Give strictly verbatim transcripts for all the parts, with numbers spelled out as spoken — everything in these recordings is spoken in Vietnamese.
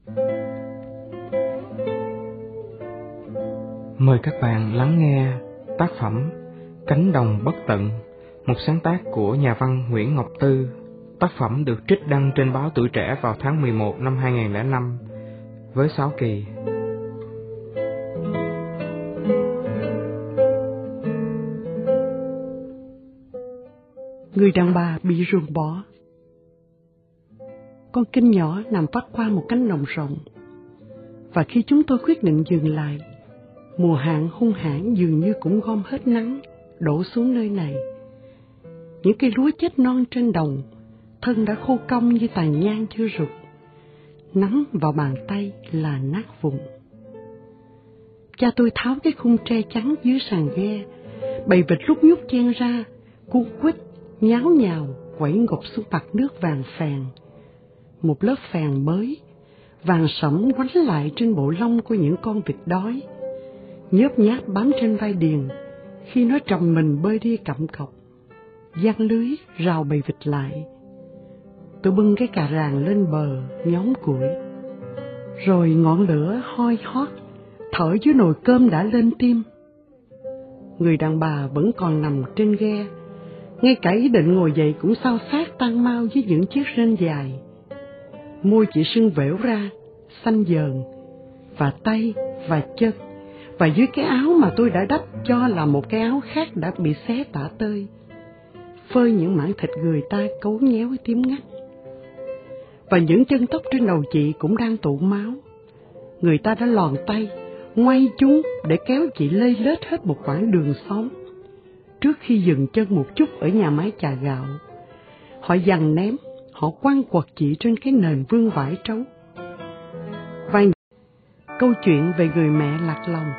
Mời các bạn lắng nghe tác phẩm Cánh đồng bất tận, một sáng tác của nhà văn Nguyễn Ngọc Tư. Tác phẩm được trích đăng trên báo Tuổi Trẻ vào tháng mười một năm hai nghìn không trăm lẻ năm với sáu kỳ. Người đàn bà bị ruồng bỏ. Con kênh nhỏ nằm vắt qua một cánh đồng rộng, và khi chúng tôi quyết định dừng lại, mùa hạn hung hãn dường như cũng gom hết nắng đổ xuống nơi này. Những cây lúa chết non trên đồng, thân đã khô cong như tàn nhang chưa rụt, nắm vào bàn tay là nát vụn. Cha tôi tháo cái khung tre trắng dưới sàn ghe, bầy vịt rút nhút chen ra, cuốn quýt nháo nhào quẩy ngục xuống mặt nước vàng phèn. Một lớp phèn mới, vàng sẫm quánh lại trên bộ lông của những con vịt đói, nhớp nháp bám trên vai Điền khi nó trầm mình bơi đi cặm cọc, giăng lưới rào bầy vịt lại. Tôi bưng cái cà ràng lên bờ nhóm củi, rồi ngọn lửa hoi hót thở dưới nồi cơm đã lên tim. Người đàn bà vẫn còn nằm trên ghe, ngay cả ý định ngồi dậy cũng xao xát tan mau với những chiếc rên dài. Môi chị sưng vẻo ra, xanh dờn, và tay và chân, và dưới cái áo mà tôi đã đắp cho là một cái áo khác đã bị xé tả tơi, phơi những mảng thịt người ta cấu nhéo tím ngắt. Và những chân tóc trên đầu chị cũng đang tụ máu. Người ta đã lòn tay, ngoay chúng để kéo chị lê lết hết một quãng đường xóm, trước khi dừng chân một chút ở nhà máy chà gạo. Họ giằng ném, họ quăng quật chị trên cái nền vương vải trấu. Và câu chuyện về người mẹ lạc lòng.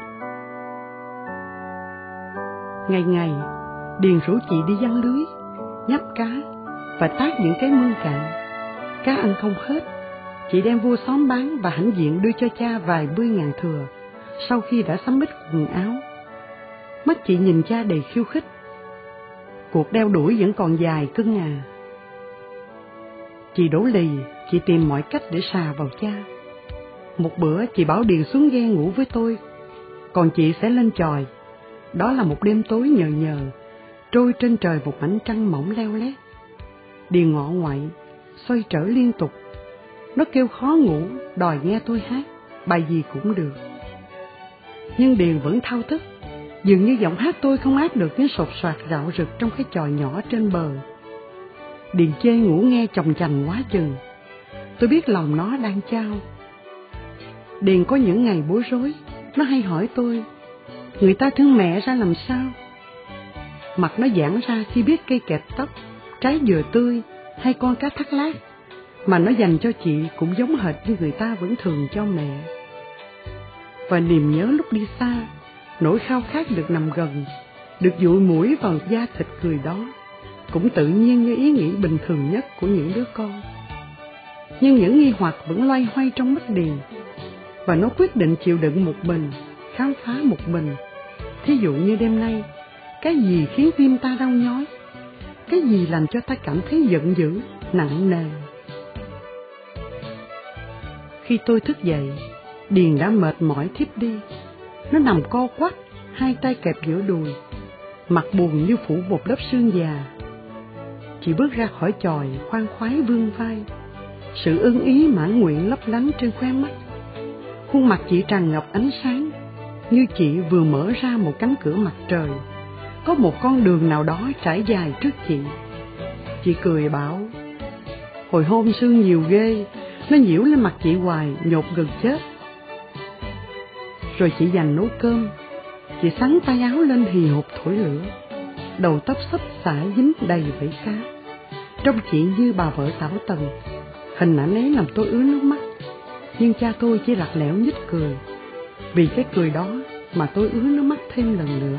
Ngày ngày, Điền rủ chị đi giăng lưới, nhấp cá và tác những cái mương cạn. Cá ăn không hết, chị đem vô xóm bán và hãnh diện đưa cho cha vài mươi ngàn thừa sau khi đã sắm ít quần áo. Mắt chị nhìn cha đầy khiêu khích. Cuộc đeo đuổi vẫn còn dài cưng à. Chị đổ lì, chị tìm mọi cách để sà vào cha. Một bữa chị bảo Điền xuống ghe ngủ với tôi, còn chị sẽ lên chòi. Đó là một đêm tối nhờ nhờ, trôi trên trời một mảnh trăng mỏng leo lét. Điền ngọ ngoại, xoay trở liên tục. Nó kêu khó ngủ, đòi nghe tôi hát, bài gì cũng được. Nhưng Điền vẫn thao thức, dường như giọng hát tôi không át được tiếng sột soạt rạo rực trong cái chòi nhỏ trên bờ. Điền chê ngủ nghe chồng chành quá chừng. Tôi biết lòng nó đang chao. Điền có những ngày bối rối, nó hay hỏi tôi, người ta thương mẹ ra làm sao? Mặt nó giãn ra khi biết cây kẹp tóc, trái dừa tươi hay con cá thác lác mà nó dành cho chị cũng giống hệt như người ta vẫn thường cho mẹ. Và niềm nhớ lúc đi xa, nỗi khao khát được nằm gần, được dụi mũi vào da thịt người đó, cũng tự nhiên như ý nghĩ bình thường nhất của những đứa con. Nhưng những nghi hoặc vẫn loay hoay trong mắt Điền, và nó quyết định chịu đựng một mình, khám phá một mình. Thí dụ như đêm nay, cái gì khiến tim ta đau nhói? Cái gì làm cho ta cảm thấy giận dữ, nặng nề? Khi tôi thức dậy, Điền đã mệt mỏi thiếp đi. Nó nằm co quắp, hai tay kẹp giữa đùi, mặt buồn như phủ một lớp sương già. Chị bước ra khỏi chòi, khoan khoái vươn vai, sự ưng ý mãn nguyện lấp lánh trên khóe mắt. Khuôn mặt chị tràn ngập ánh sáng, như chị vừa mở ra một cánh cửa mặt trời. Có một con đường nào đó trải dài trước chị. Chị cười bảo, hồi hôm sương nhiều ghê, nó nhiễu lên mặt chị hoài, nhột gần chết. Rồi chị dành nấu cơm. Chị xắn tay áo lên hì hục thổi lửa, đầu tóc xấp xả dính đầy vảy cá. Trông chị như bà vợ tảo tần. Hình ảnh ấy làm tôi ứa nước mắt. Nhưng cha tôi chỉ lặt lẽo nhích cười. Vì cái cười đó mà tôi ứa nước mắt thêm lần nữa.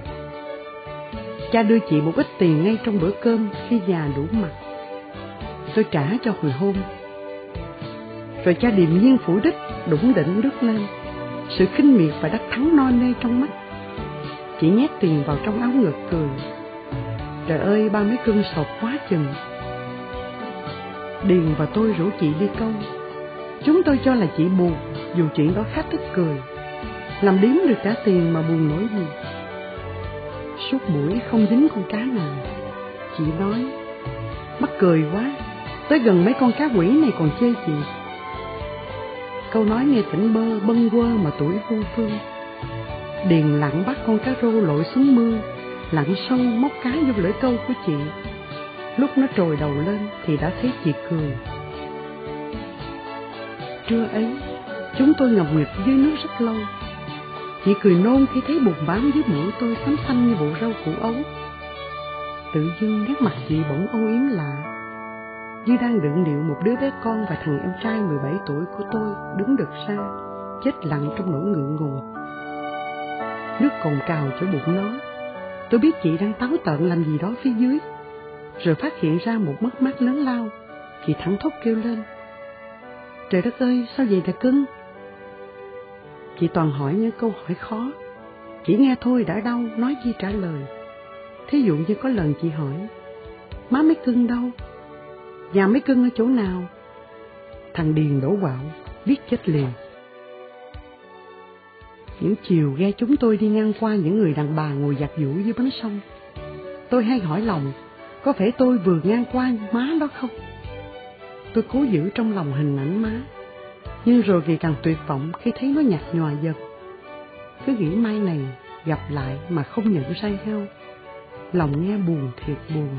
Cha đưa chị một ít tiền ngay trong bữa cơm khi nhà đủ mặt. Tôi trả cho hồi hôm. Rồi cha điềm nhiên phủ đích, đủng đỉnh đứt lên, sự khinh miệt và đắc thắng no nê trong mắt. Chị nhét tiền vào trong áo ngực cười. Trời ơi, ba mấy cân sột quá chừng. Điền và tôi rủ chị đi câu. Chúng tôi cho là chị buồn, dù chuyện đó khá tức cười. Làm điếm được trả tiền mà buồn nổi gì. Suốt buổi không dính con cá nào. Chị nói, mắc cười quá, tới gần mấy con cá quỷ này còn chê chị. Câu nói nghe tỉnh bơ, bâng quơ mà tuổi vô phương. Điền lặng bắt con cá rô lội xuống mương, lặn sâu móc cá vô lưỡi câu của chị. Lúc nó trồi đầu lên thì đã thấy chị cười. Trưa ấy, chúng tôi ngập nguyệt dưới nước rất lâu. Chị cười nôn khi thấy bùn bám dưới mũi tôi xám xanh như bộ rau củ ấu. Tự dưng nét mặt chị bỗng âu yếm lạ, như đang đựng điệu một đứa bé con và thằng em trai mười bảy tuổi của tôi đứng đực ra, chết lặng trong nỗi ngượng ngùng. Nước cồn cào chỗ bụng nó. Tôi biết chị đang táo tợn làm gì đó phía dưới. Rồi phát hiện ra một mất mát lớn lao, chị thẳng thốt kêu lên. Trời đất ơi, sao vậy là cưng? Chị toàn hỏi những câu hỏi khó. Chỉ nghe thôi đã đau, nói chi trả lời. Thí dụ như có lần chị hỏi, má mấy cưng đâu? Nhà mấy cưng ở chỗ nào? Thằng Điền đổ quạo, biết chết liền. Những chiều ghe chúng tôi đi ngang qua những người đàn bà ngồi giặt giũ dưới bến sông. Tôi hay hỏi lòng, có phải tôi vừa ngang qua má đó không? Tôi cố giữ trong lòng hình ảnh má, nhưng rồi vì càng tuyệt vọng khi thấy nó nhạt nhòa dần. Cứ nghĩ mai này gặp lại mà không nhận ra nhau, lòng nghe buồn thiệt buồn.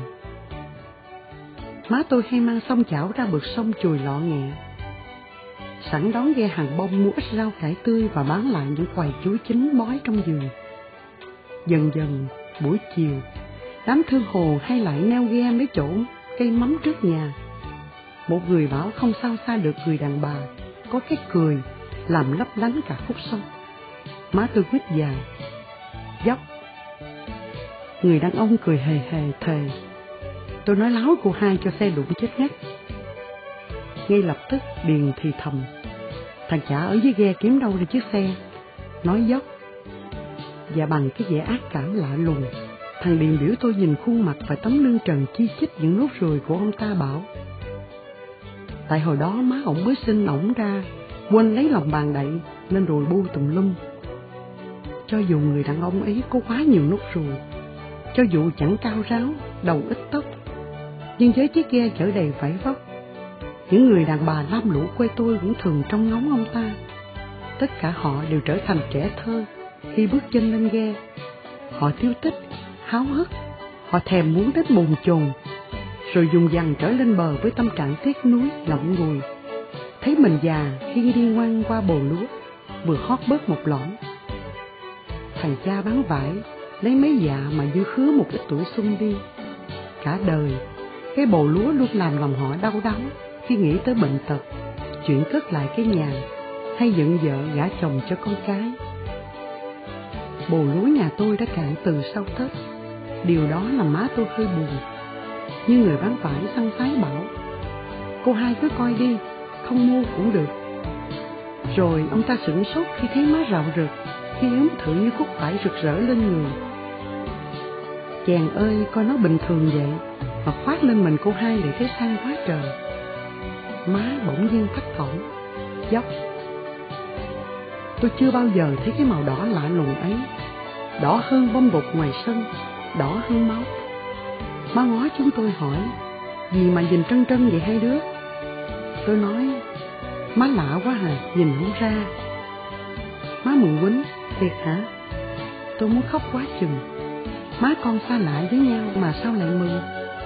Má tôi hay mang song chảo ra bực sông chùi lọ nghẹ, sẵn đón ghe hàng bông mua ít rau cải tươi và bán lại những khoài chuối chín bói trong vườn. Dần dần buổi chiều, đám thương hồ hay lại neo ghe mấy chỗ cây mắm trước nhà. Một người bảo không sao xa được người đàn bà có cái cười làm lấp lánh cả khúc sông. Má tôi quýt dài, dốc. Người đàn ông cười hề hề thề. Tôi nói láo cô hai cho xe đụng chết ngắt. Ngay lập tức Điền thì thầm, thằng chả ở dưới ghe kiếm đâu ra chiếc xe. Nói dốc. Và bằng cái vẻ ác cảm lạ lùng, thằng Điền biểu tôi nhìn khuôn mặt và tấm lưng trần chi chít những nốt ruồi của ông ta, bảo tại hồi đó má ổng mới sinh ổng ra, quên lấy lòng bàn đậy nên rồi bu tùm lum. Cho dù người đàn ông ấy có quá nhiều nốt ruồi, cho dù chẳng cao ráo, đầu ít tóc, nhưng với chiếc ghe chở đầy vải vóc, những người đàn bà lam lũ quê tôi cũng thường trông ngóng ông ta. Tất cả họ đều trở thành trẻ thơ khi bước chân lên ghe. Họ tiêu tích, háo hức, họ thèm muốn đến bồn chồn, rồi dùng dằng trở lên bờ với tâm trạng tiếc nuối ngậm ngùi, thấy mình già khi đi ngoan qua bồ lúa vừa hót bớt một lõm. Thằng cha bán vải lấy mấy dạ mà dư khứa một ít tuổi xuân đi. Cả đời cái bồ lúa luôn làm lòng họ đau đáu khi nghĩ tới bệnh tật, chuyện cất lại cái nhà hay dựng vợ gả chồng cho con cái. Bồ lúa nhà tôi đã cạn từ sau Tết. Điều đó làm má tôi hơi buồn. Nhưng người bán vải săn sái bảo, cô hai cứ coi đi, không mua cũng được. Rồi ông ta sửng sốt khi thấy má rạo rực, khi ướm thử như khúc vải rực rỡ lên người. Chàng ơi, coi nó bình thường vậy mà khoác lên mình cô hai để thấy sang quá trời. Má bỗng nhiên thấp thỏm, dốc. Tôi chưa bao giờ thấy cái màu đỏ lạ lùng ấy, đỏ hơn bông bột ngoài sân, đỏ hơn máu. Má ngó chúng tôi hỏi, gì mà nhìn trân trân vậy hai đứa? Tôi nói, má lạ quá hả, nhìn không ra. Má mừng quýnh, thiệt hả? Tôi muốn khóc quá chừng. Má con xa lạ với nhau mà sao lại mừng?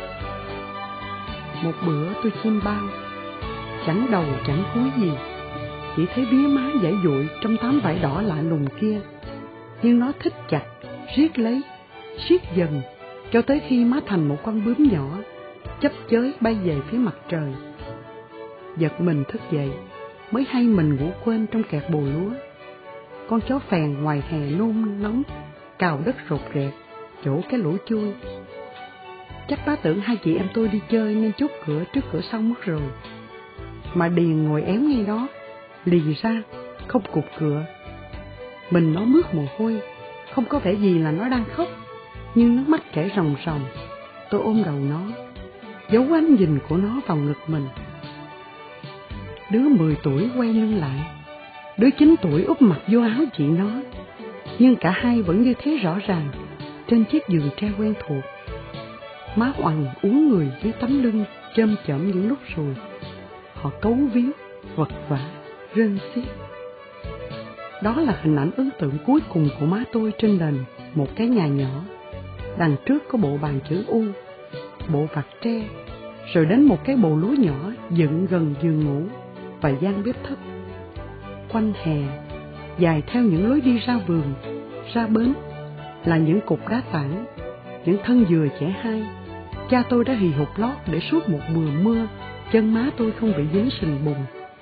Một bữa tôi chiêm bao, chẳng đầu chẳng cuối gì, chỉ thấy vía má dãy dụi trong tấm vải đỏ lạ lùng kia. Nhưng nó thích chặt, riết lấy, siết dần, cho tới khi má thành một con bướm nhỏ, chấp chới bay về phía mặt trời. Giật mình thức dậy, mới hay mình ngủ quên trong kẹt bồ lúa. Con chó phèn ngoài hè nôn nóng, cào đất rột rẹt, chỗ cái lỗ chui. Chắc bá tưởng hai chị em tôi đi chơi nên chốt cửa trước cửa sau mất rồi. Mà Điền ngồi ém ngay đó, lì ra, không cụp cửa. Mình nó mướt mồ hôi, không có vẻ gì là nó đang khóc, nhưng nước mắt chảy ròng ròng. Tôi ôm đầu nó, giấu ánh nhìn của nó vào ngực mình. Đứa mười tuổi quay lưng lại, đứa chín tuổi úp mặt vô áo chị nó, nhưng cả hai vẫn như thế rõ ràng trên chiếc giường tre quen thuộc. Má oằn uốn người dưới tấm lưng chôm chởm những lúc rồi. Họ cấu víu, vật vã, rên xiết. Đó là hình ảnh ấn tượng cuối cùng của má tôi trên nền một cái nhà nhỏ. Đằng trước có bộ bàn chữ U, bộ vặt tre, rồi đến một cái bồ lúa nhỏ dựng gần giường ngủ và gian bếp thấp. Quanh hè, dài theo những lối đi ra vườn, ra bến, là những cục đá tảng, những thân dừa chẻ hai. Cha tôi đã hì hục lót để suốt một mùa mưa, chân má tôi không bị dính sình bùn.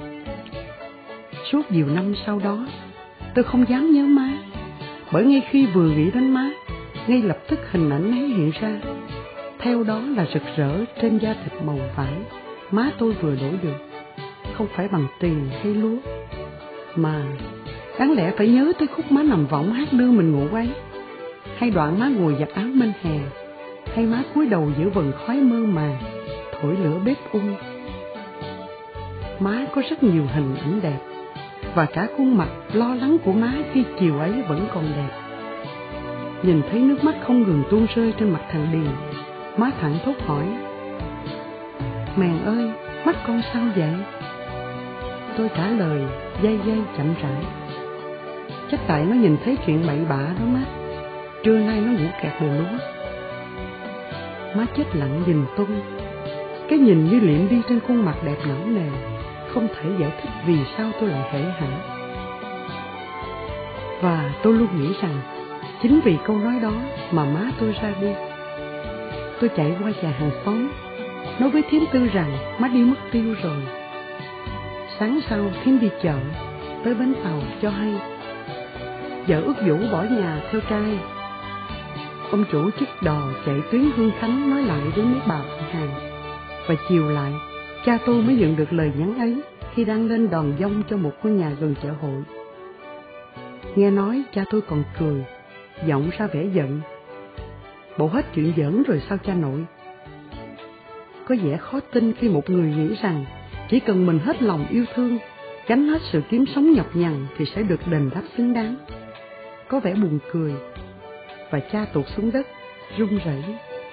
Suốt nhiều năm sau đó, tôi không dám nhớ má, bởi ngay khi vừa nghĩ đến má, ngay lập tức hình ảnh ấy hiện ra. Theo đó là rực rỡ trên da thịt màu vải má tôi vừa đổi được, không phải bằng tiền hay lúa, mà đáng lẽ phải nhớ tới khúc má nằm võng hát đưa mình ngủ ấy, hay đoạn má ngồi giặt áo bên hè, hay má cúi đầu giữa vần khói mơ màng thổi lửa bếp ung. Má có rất nhiều hình ảnh đẹp, và cả khuôn mặt lo lắng của má khi chiều ấy vẫn còn đẹp. Nhìn thấy nước mắt không ngừng tuôn rơi trên mặt thằng Điền, má thẳng thốt hỏi: "Mèn ơi, mắt con sao vậy?" Tôi trả lời dây dây chậm rãi: "Chắc tại nó nhìn thấy chuyện bậy bạ đó má. Trưa nay nó ngủ kẹt bồ lúa." Má chết lặng nhìn tôi, cái nhìn như liệm đi trên khuôn mặt đẹp não nề, không thể giải thích vì sao tôi lại hể hả. Và tôi luôn nghĩ rằng chính vì câu nói đó mà má tôi ra đi. Tôi chạy qua nhà hàng xóm, nói với thím Tư rằng má đi mất tiêu rồi. Sáng sau thím đi chợ, tới bến tàu cho hay vợ ước Vũ bỏ nhà theo trai. Ông chủ chiếc đò chạy tuyến Hương Khánh nói lại với mấy bà bạn hàng, và chiều lại cha tôi mới nhận được lời nhắn ấy khi đang lên đòn dông cho một ngôi nhà gần chợ hội. Nghe nói cha tôi còn cười, giọng ra vẻ giận: "Bộ hết chuyện giỡn rồi sao cha nội?" Có vẻ khó tin khi một người nghĩ rằng chỉ cần mình hết lòng yêu thương, gánh hết sự kiếm sống nhọc nhằn thì sẽ được đền đáp xứng đáng. Có vẻ buồn cười, và cha tụt xuống đất, run rẩy.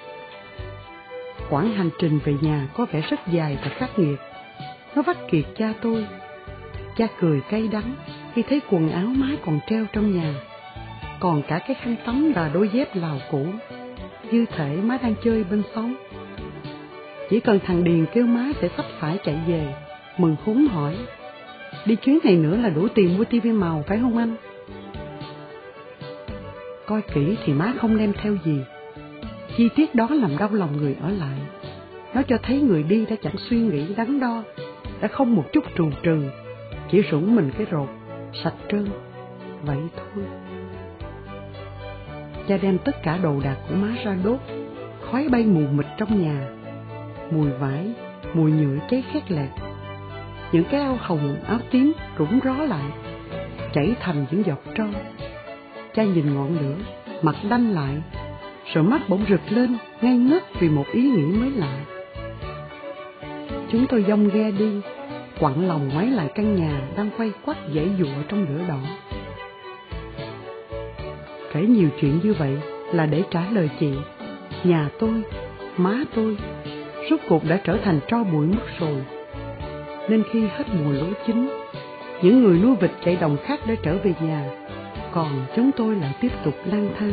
Quãng hành trình về nhà có vẻ rất dài và khắc nghiệt. Nó vắt kiệt cha tôi. Cha cười cay đắng khi thấy quần áo má còn treo trong nhà, còn cả cái khăn tắm và đôi dép lào cũ, như thể má đang chơi bên xóm. Chỉ cần thằng Điền kêu má sẽ sắp phải chạy về, mừng húm hỏi: "Đi chuyến này nữa là đủ tiền mua tivi màu phải không anh?" Coi kỹ thì má không đem theo gì. Chi tiết đó làm đau lòng người ở lại. Nó cho thấy người đi đã chẳng suy nghĩ đắn đo, đã không một chút trù trừ, chỉ rủng mình cái rột sạch trơn. Vậy thôi. Cha đem tất cả đồ đạc của má ra đốt. Khói bay mù mịt trong nhà, mùi vải, mùi nhựa cháy khét lẹt. Những cái áo hồng, áo tím rủng ró lại, chảy thành những giọt tro. Cha nhìn ngọn lửa, mặt đanh lại, rồi mắt bỗng rực lên, ngây ngất vì một ý nghĩ mới lạ. Chúng tôi dông ghe đi, quặn lòng ngoái lại căn nhà đang quay quắt giãy giụa trong lửa đỏ. Kể nhiều chuyện như vậy là để trả lời chị, nhà tôi, má tôi, rốt cuộc đã trở thành tro bụi mất rồi. Nên khi hết mùa lúa chín, những người nuôi vịt chạy đồng khác để trở về nhà, còn chúng tôi lại tiếp tục lang thang.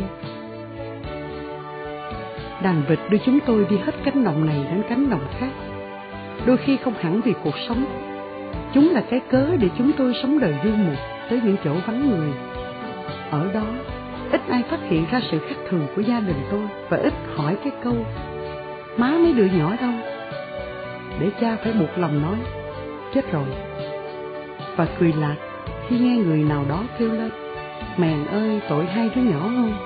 Đàn vịt đưa chúng tôi đi hết cánh đồng này đến cánh đồng khác, đôi khi không hẳn vì cuộc sống. Chúng là cái cớ để chúng tôi sống đời du mục tới những chỗ vắng người. Ở đó, ít ai phát hiện ra sự khác thường của gia đình tôi, và ít hỏi cái câu: "Má mấy đứa nhỏ đâu?" Để cha phải buộc lòng nói: "Chết rồi." Và cười lạc khi nghe người nào đó kêu lên: "Mèn ơi, tội hai đứa nhỏ không?"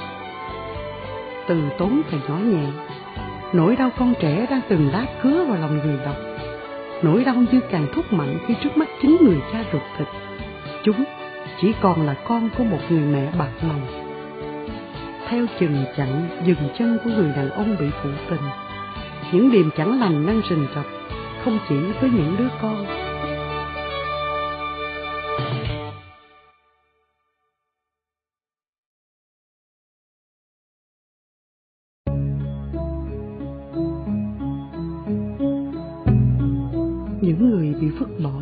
Từ tốn và nhỏ nhẹ, nỗi đau con trẻ đang từng đá cứa vào lòng người đọc. Nỗi đau như càng thúc mạnh khi trước mắt chính người cha ruột thịt. Chúng chỉ còn là con của một người mẹ bạc lòng. Theo chừng chặn dừng chân của người đàn ông bị phụ tình, những điềm chẳng lành đang rình rập, không chỉ với những đứa con. những người bị vứt bỏ.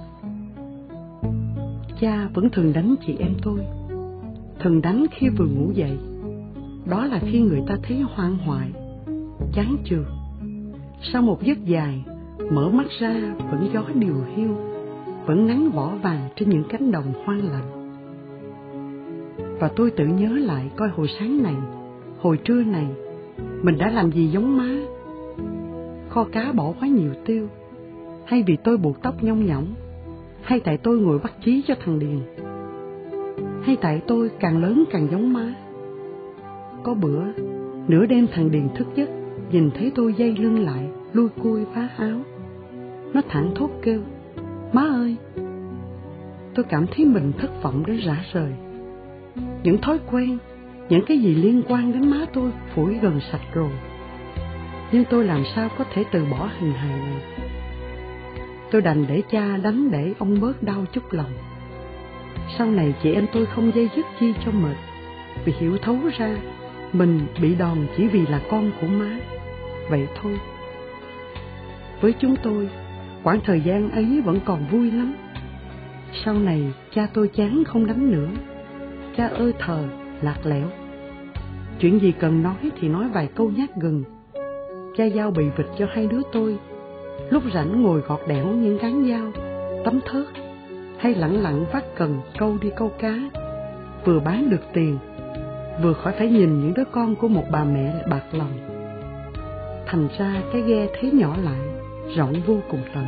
Cha vẫn thường đánh chị em tôi, thường đánh khi vừa ngủ dậy. Đó là khi người ta thấy hoang hoại, chán chường. Sau một giấc dài, mở mắt ra vẫn gió điều hiu, vẫn nắng vỏ vàng trên những cánh đồng hoang lạnh. Và tôi tự nhớ lại coi hồi sáng này, hồi trưa này, mình đã làm gì giống má. Kho cá bỏ quá nhiều tiêu, hay vì tôi buộc tóc nhông nhỏng, hay tại tôi ngồi bắt chí cho thằng Điền, hay tại tôi càng lớn càng giống má. Có bữa, nửa đêm thằng Điền thức giấc, nhìn thấy tôi dây lưng lại, lui cui vá áo. Nó thẳng thốt kêu, má ơi! Tôi cảm thấy mình thất vọng đến rã rời. Những thói quen, những cái gì liên quan đến má tôi phủi gần sạch rồi. Nhưng tôi làm sao có thể từ bỏ hình hài này. Tôi đành để cha đánh để ông bớt đau chút lòng. Sau này chị em tôi không dây dứt chi cho mệt, vì hiểu thấu ra mình bị đòn chỉ vì là con của má. Vậy thôi. Với chúng tôi, quãng thời gian ấy vẫn còn vui lắm. Sau này cha tôi chán không đánh nữa. Cha ơ thờ, lạc lẽo. Chuyện gì cần nói thì nói vài câu nhát gừng. Cha giao bì vịt cho hai đứa tôi. Lúc rảnh ngồi gọt đẽo những cán dao, tấm thớt, hay lẳng lặng vác cần câu đi câu cá. Vừa bán được tiền, vừa khỏi phải nhìn những đứa con của một bà mẹ bạc lòng. Thành ra cái ghe thế nhỏ lại, rộng vô cùng tận.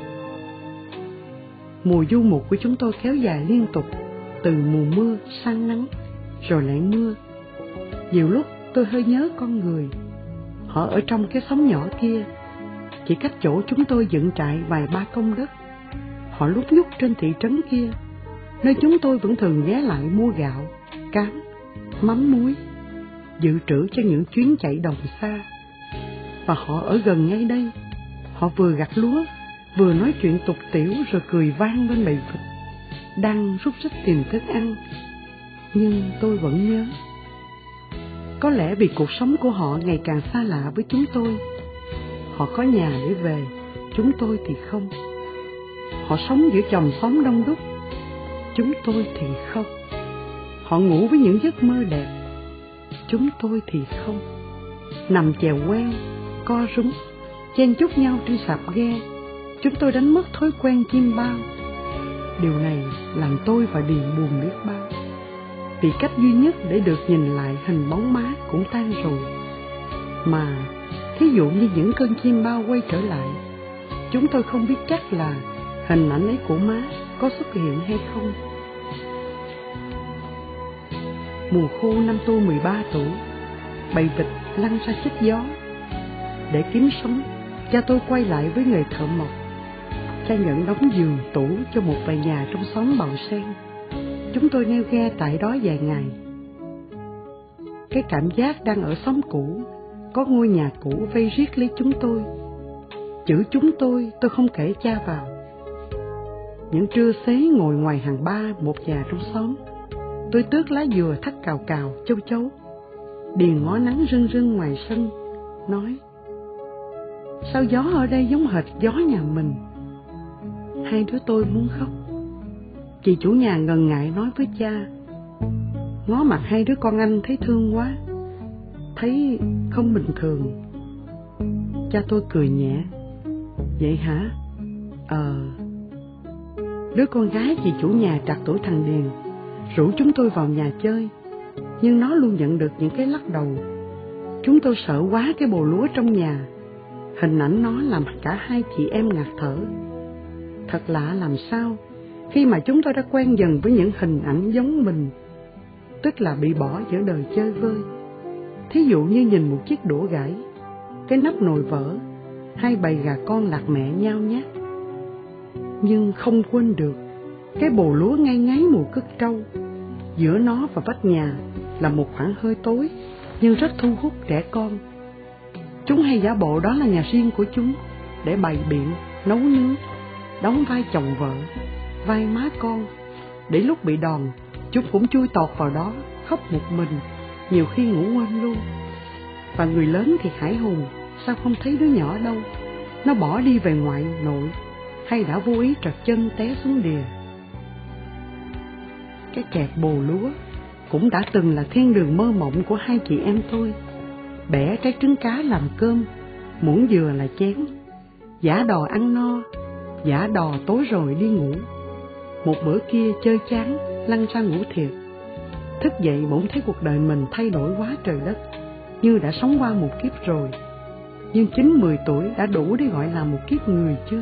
Mùa du mục của chúng tôi kéo dài liên tục, từ mùa mưa sang nắng, rồi lại mưa. Nhiều lúc tôi hơi nhớ con người. Họ ở trong cái xóm nhỏ kia, chỉ cách chỗ chúng tôi dựng trại vài ba công đất. Họ lúc nhúc trên thị trấn kia, nơi chúng tôi vẫn thường ghé lại mua gạo, cám, mắm muối, dự trữ cho những chuyến chạy đồng xa. Và họ ở gần ngay đây. Họ vừa gặt lúa, vừa nói chuyện tục tiểu, rồi cười vang bên bầy vịt đang rút rít tìm thức ăn. Nhưng tôi vẫn nhớ. Có lẽ vì cuộc sống của họ ngày càng xa lạ với chúng tôi. Họ có nhà để về, chúng tôi thì không. Họ sống giữa chòm xóm đông đúc, chúng tôi thì không. Họ ngủ với những giấc mơ đẹp, chúng tôi thì không. Nằm chèo quen, co rúm, chen chúc nhau trên sạp ghe, chúng tôi đánh mất thói quen chim bao. Điều này làm tôi và Điền buồn biết bao, vì cách duy nhất để được nhìn lại hình bóng má cũng tan rồi. Mà thí dụ như những cơn chim bao quay trở lại, chúng tôi không biết chắc là hình ảnh ấy của má có xuất hiện hay không. Mùa khô năm tôi mười ba tuổi, bầy vịt lăn ra chích gió. Để kiếm sống, cha tôi quay lại với nghề thợ mộc. Cha nhận đóng giường tủ cho một vài nhà trong xóm Bào Sen. Chúng tôi neo ghe tại đó vài ngày. Cái cảm giác đang ở xóm cũ, có ngôi nhà cũ vây riết lấy chúng tôi. Chữ chúng tôi, tôi không kể cha vào. Những trưa xế ngồi ngoài hàng ba một nhà trong xóm, tôi tước lá dừa thắt cào cào, châu chấu. Điền ngó nắng rưng rưng ngoài sân, nói: sao gió ở đây giống hệt gió nhà mình. Hai đứa tôi muốn khóc. Chị chủ nhà ngần ngại nói với cha: ngó mặt hai đứa con anh thấy thương quá, thấy không bình thường. Cha tôi cười nhẹ: vậy hả? Ờ. Đứa con gái chị chủ nhà trạc tuổi thằng Điền rủ chúng tôi vào nhà chơi, nhưng nó luôn nhận được những cái lắc đầu. Chúng tôi sợ quá cái bồ lúa trong nhà. Hình ảnh nó làm cả hai chị em ngạt thở. Thật lạ làm sao, khi mà chúng tôi đã quen dần với những hình ảnh giống mình, tức là bị bỏ giữa đời chơi vơi. Thí dụ như nhìn một chiếc đũa gãy, cái nắp nồi vỡ, hai bầy gà con lạc mẹ nhao nhác. Nhưng không quên được cái bồ lúa ngay ngáy mùa cứt trâu. Giữa nó và vách nhà là một khoảng hơi tối, nhưng rất thu hút trẻ con. Chúng hay giả bộ đó là nhà riêng của chúng, để bày biện, nấu nướng, đóng vai chồng vợ, vai má con. Để lúc bị đòn, chúng cũng chui tọt vào đó, khóc một mình, nhiều khi ngủ quên luôn. Và người lớn thì hãi hùng, sao không thấy đứa nhỏ đâu, nó bỏ đi về ngoại nội, hay đã vô ý trật chân té xuống đìa. Cái kẹp bồ lúa cũng đã từng là thiên đường mơ mộng của hai chị em tôi. Bẻ trái trứng cá làm cơm, muỗng dừa là chén. Giả đò ăn no, giả đò tối rồi đi ngủ. Một bữa kia chơi chán, lăn ra ngủ thiệt. Thức dậy bỗng thấy cuộc đời mình thay đổi quá trời đất, như đã sống qua một kiếp rồi. Nhưng chín mười tuổi đã đủ để gọi là một kiếp người chưa?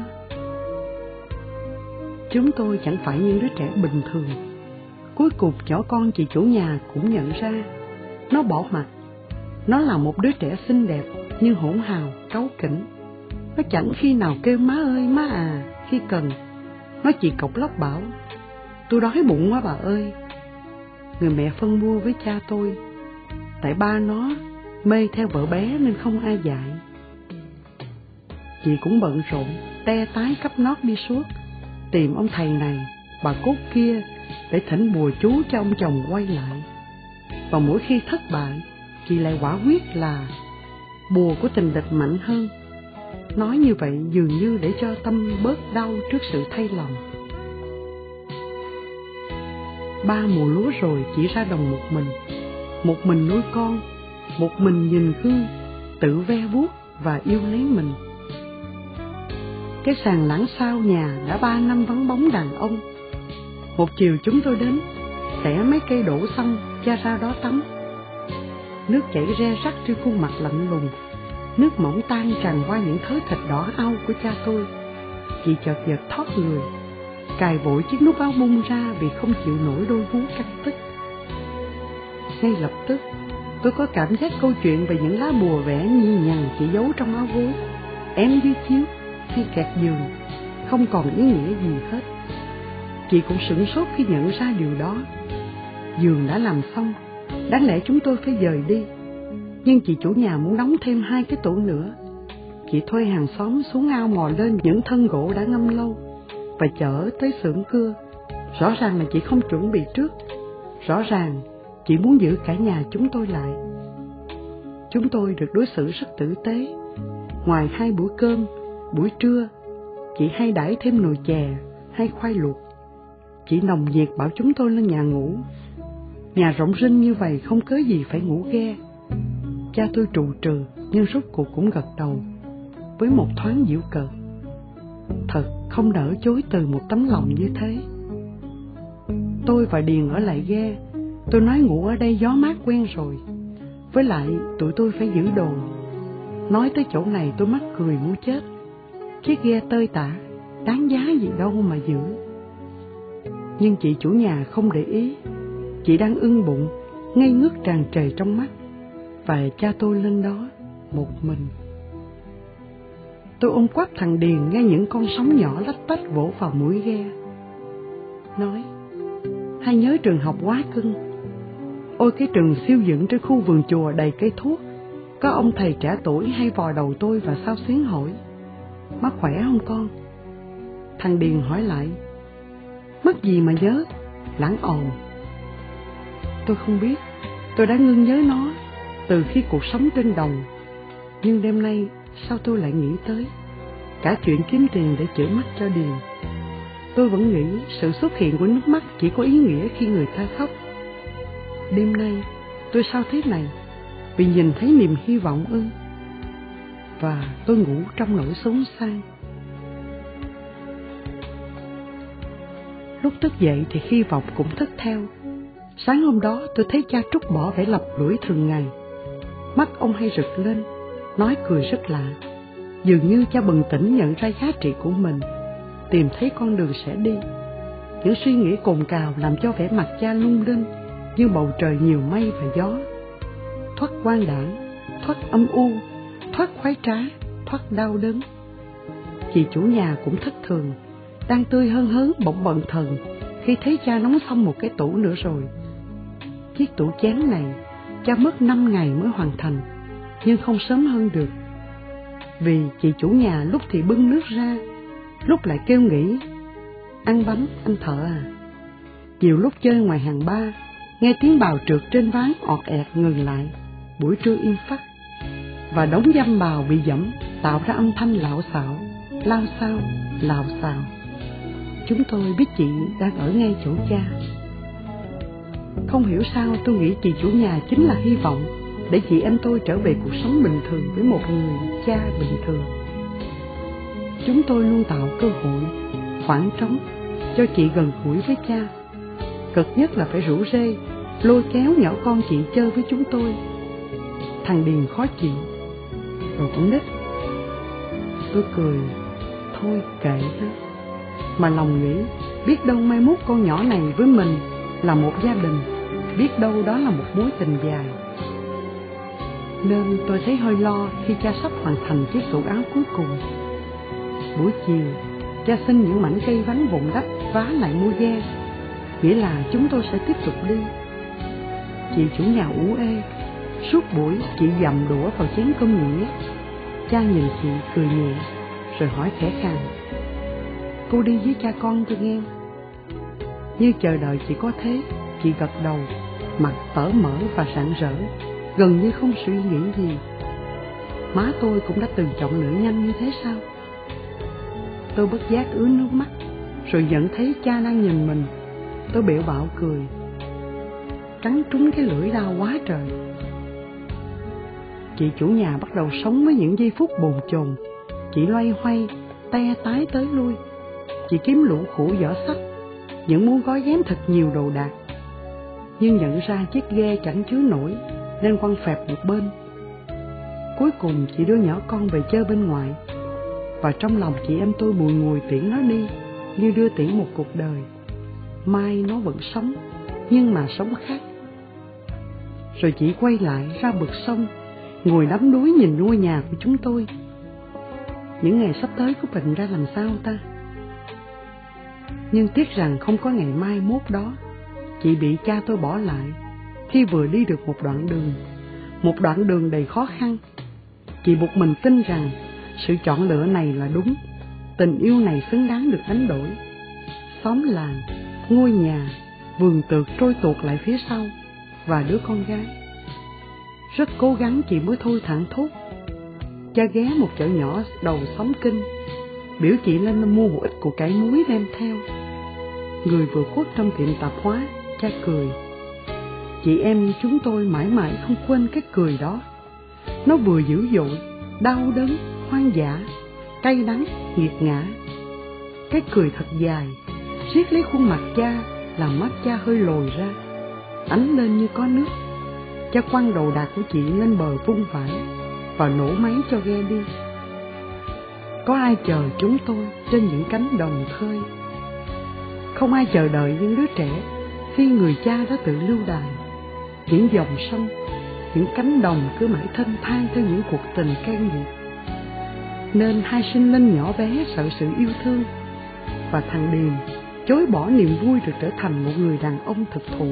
Chúng tôi chẳng phải những đứa trẻ bình thường. Cuối cùng nhỏ con chị chủ nhà cũng nhận ra. Nó bỏ mặt. Nó là một đứa trẻ xinh đẹp nhưng hỗn hào, cáu kỉnh. Nó chẳng khi nào kêu má ơi má à khi cần. Nó chỉ cộc lóc bảo: tôi đói bụng quá bà ơi. Người mẹ phân bua với cha tôi. Tại ba nó mê theo vợ bé nên không ai dạy. Chị cũng bận rộn, te tái cấp nót đi suốt, tìm ông thầy này, bà cốt kia để thỉnh bùa chú cho ông chồng quay lại. Và mỗi khi thất bại, chị lại quả quyết là bùa của tình địch mạnh hơn. Nói như vậy dường như để cho tâm bớt đau trước sự thay lòng. Ba mùa lúa rồi chỉ ra đồng một mình, một mình nuôi con, một mình nhìn gương, tự ve vuốt và yêu lấy mình. Cái sàn lãng sau nhà đã ba năm vắng bóng đàn ông. Một chiều chúng tôi đến, xẻ mấy cây đổ xong, cha ra đó tắm. Nước chảy re rắt trên khuôn mặt lạnh lùng, nước mỏng tan tràn qua những thớ thịt đỏ au của cha tôi. Chị chợt giật thoát người, cài vội chiếc nút áo bung ra vì không chịu nổi đôi vú căng tức. Ngay lập tức, tôi có cảm giác câu chuyện về những lá bùa vẽ nhì nhằng chị giấu trong áo gối, ém dưới chiếu hay kẹt giường không còn ý nghĩa gì hết. Chị cũng sửng sốt khi nhận ra điều đó. Giường đã làm xong, đáng lẽ chúng tôi phải dời đi, nhưng chị chủ nhà muốn đóng thêm hai cái tủ nữa. Chị thuê hàng xóm xuống ao mò lên những thân gỗ đã ngâm lâu và chở tới xưởng cưa. Rõ ràng là chị không chuẩn bị trước. Rõ ràng chị muốn giữ cả nhà chúng tôi lại. Chúng tôi được đối xử rất tử tế. Ngoài hai bữa cơm, buổi trưa chị hay đãi thêm nồi chè hay khoai luộc. Chị nồng nhiệt bảo chúng tôi lên nhà ngủ. Nhà rộng rinh như vậy không cớ gì phải ngủ ghe. Cha tôi trù trừ nhưng rốt cuộc cũng gật đầu với một thoáng giễu cợt. Thật không đỡ chối từ một tấm lòng như thế. Tôi và Điền ở lại ghe. Tôi nói ngủ ở đây gió mát quen rồi. Với lại tụi tôi phải giữ đồn. Nói tới chỗ này tôi mắc cười muốn chết. Chiếc ghe tơi tả, đáng giá gì đâu mà giữ. Nhưng chị chủ nhà không để ý. Chị đang ưng bụng, ngây ngước tràn trề trong mắt. Và cha tôi lên đó một mình. Tôi ôm quắp thằng Điền nghe những con sóng nhỏ lách tách vỗ vào mũi ghe. Nói: hay nhớ trường học quá cưng. Ôi cái rừng siêu dựng trên khu vườn chùa đầy cây thuốc. Có ông thầy trẻ tuổi hay vò đầu tôi và xao xuyến hỏi: má khỏe không con? Thằng Điền hỏi lại: mất gì mà nhớ? Lãng ồn. Tôi không biết. Tôi đã ngưng nhớ nó từ khi cuộc sống trên đồng. Nhưng đêm nay sao tôi lại nghĩ tới cả chuyện kiếm tiền để chữa mắt cho Điền. Tôi vẫn nghĩ sự xuất hiện của nước mắt chỉ có ý nghĩa khi người ta khóc. Đêm nay tôi sao thế này? Vì nhìn thấy niềm hy vọng ư? Và tôi ngủ trong nỗi xốn sang. Lúc thức dậy thì hy vọng cũng thức theo. Sáng hôm đó tôi thấy cha Trúc bỏ vẻ lập lũi thường ngày. Mắt ông hay rực lên, nói cười rất lạ. Dường như cha bừng tỉnh nhận ra giá trị của mình, tìm thấy con đường sẽ đi. Những suy nghĩ cồn cào làm cho vẻ mặt cha lung linh như bầu trời nhiều mây và gió. Thoát quang đãng, thoát âm u, thoát khoái trá, thoát đau đớn. Chị chủ nhà cũng thất thường, đang tươi hơn hớn bỗng bận thần khi thấy cha nóng xong một cái tủ nữa rồi. Chiếc tủ chén này cha mất năm ngày mới hoàn thành, nhưng không sớm hơn được. Vì chị chủ nhà lúc thì bưng nước ra, lúc lại kêu nghỉ. Ăn bánh anh Thợ à? Nhiều lúc chơi ngoài hàng ba, nghe tiếng bào trượt trên ván ọt ẹt ngừng lại. Buổi trưa im phắt, và đống dăm bào bị dẫm tạo ra âm thanh lạo xạo, lao xao, lào xào. Chúng tôi biết chị đang ở ngay chỗ cha. Không hiểu sao tôi nghĩ chị chủ nhà chính là hy vọng để chị em tôi trở về cuộc sống bình thường với một người cha bình thường. Chúng tôi luôn tạo cơ hội, khoảng trống cho chị gần gũi với cha. Cực nhất là phải rủ rê, lôi kéo nhỏ con chị chơi với chúng tôi. Thằng Điền khó chịu, rồi cũng nít. Tôi cười, thôi kệ đó. Mà lòng nghĩ, biết đâu mai mốt con nhỏ này với mình là một gia đình, biết đâu đó là một mối tình dài. Nên tôi thấy hơi lo khi cha sắp hoàn thành chiếc tủ áo cuối cùng. Buổi chiều, cha xin những mảnh cây vánh vụn đắp vá lại mua ghe, nghĩa là chúng tôi sẽ tiếp tục đi. Chị chủ nhà ủ ê, suốt buổi chị dầm đũa vào chén cơm nguội. Cha nhìn chị cười nhẹ, rồi hỏi khẽ khàng: cô đi với cha con tôi nghe. Như chờ đợi chỉ có thế, chị gật đầu, mặt tở mở và rạng rỡ, gần như không suy nghĩ gì. Má tôi cũng đã từng chọn lựa nhanh như thế sao? Tôi bất giác ứa nước mắt, rồi nhận thấy cha đang nhìn mình. Tôi bẽo bạo cười, cắn trúng cái lưỡi đau quá trời. Chị chủ nhà bắt đầu sống với những giây phút bồn chồn. Chị loay hoay, te tái tới lui. Chị kiếm lũ khủ giỏ sách, những muốn gói ghém thật nhiều đồ đạc. Nhưng nhận ra chiếc ghe chẳng chứa nổi, nên quăng phẹp một bên. Cuối cùng chị đưa nhỏ con về chơi bên ngoài, và trong lòng chị em tôi bùi ngùi tiễn nó đi, như đưa tiễn một cuộc đời. Mai nó vẫn sống, nhưng mà sống khác. Rồi chị quay lại ra bực sông, ngồi đắm đuối nhìn ngôi nhà của chúng tôi. Những ngày sắp tới của mình ra làm sao ta? Nhưng tiếc rằng không có ngày mai mốt đó. Chị bị cha tôi bỏ lại khi vừa đi được một đoạn đường, một đoạn đường đầy khó khăn. Chị buộc mình tin rằng sự chọn lựa này là đúng, tình yêu này xứng đáng được đánh đổi. Xóm làng, ngôi nhà, vườn tược trôi tuột lại phía sau, và đứa con gái. Rất cố gắng chị mới thôi thẳng thốt. Cha ghé một chợ nhỏ đầu xóm Kinh, biểu chị lên mua một ít củ cải muối đem theo. Người vừa khuất trong tiệm tạp hóa, cha cười. Chị em chúng tôi mãi mãi không quên cái cười đó. Nó vừa dữ dội, đau đớn, hoang dã, cay đắng, nghiệt ngã. Cái cười thật dài, siết lấy khuôn mặt cha, làm mắt cha hơi lồi ra, ánh lên như có nước. Cha quăng đồ đạc của chị lên bờ vung vãi và nổ máy cho ghe đi. Có ai chờ chúng tôi trên những cánh đồng khơi? Không ai chờ đợi những đứa trẻ khi người cha đã tự lưu đày. Những dòng sông, những cánh đồng cứ mãi thênh thang theo những cuộc tình cay nghiệt. Nên hai sinh linh nhỏ bé sợ sự yêu thương, và thằng Điền chối bỏ niềm vui được trở thành một người đàn ông thực thụ.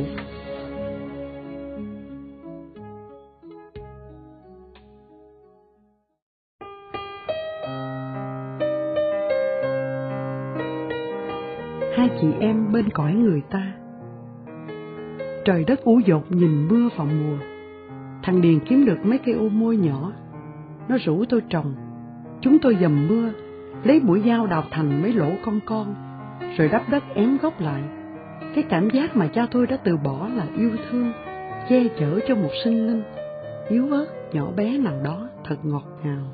Hai chị em bên cõi người ta. Trời đất ủ dột nhìn mưa vào mùa. Thằng Điền kiếm được mấy cây ô môi nhỏ, nó rủ tôi trồng. Chúng tôi dầm mưa, lấy mũi dao đào thành mấy lỗ con con, rồi đắp đất ém gốc lại. Cái cảm giác mà cha tôi đã từ bỏ là yêu thương, che chở cho một sinh linh yếu ớt nhỏ bé nào đó, thật ngọt ngào.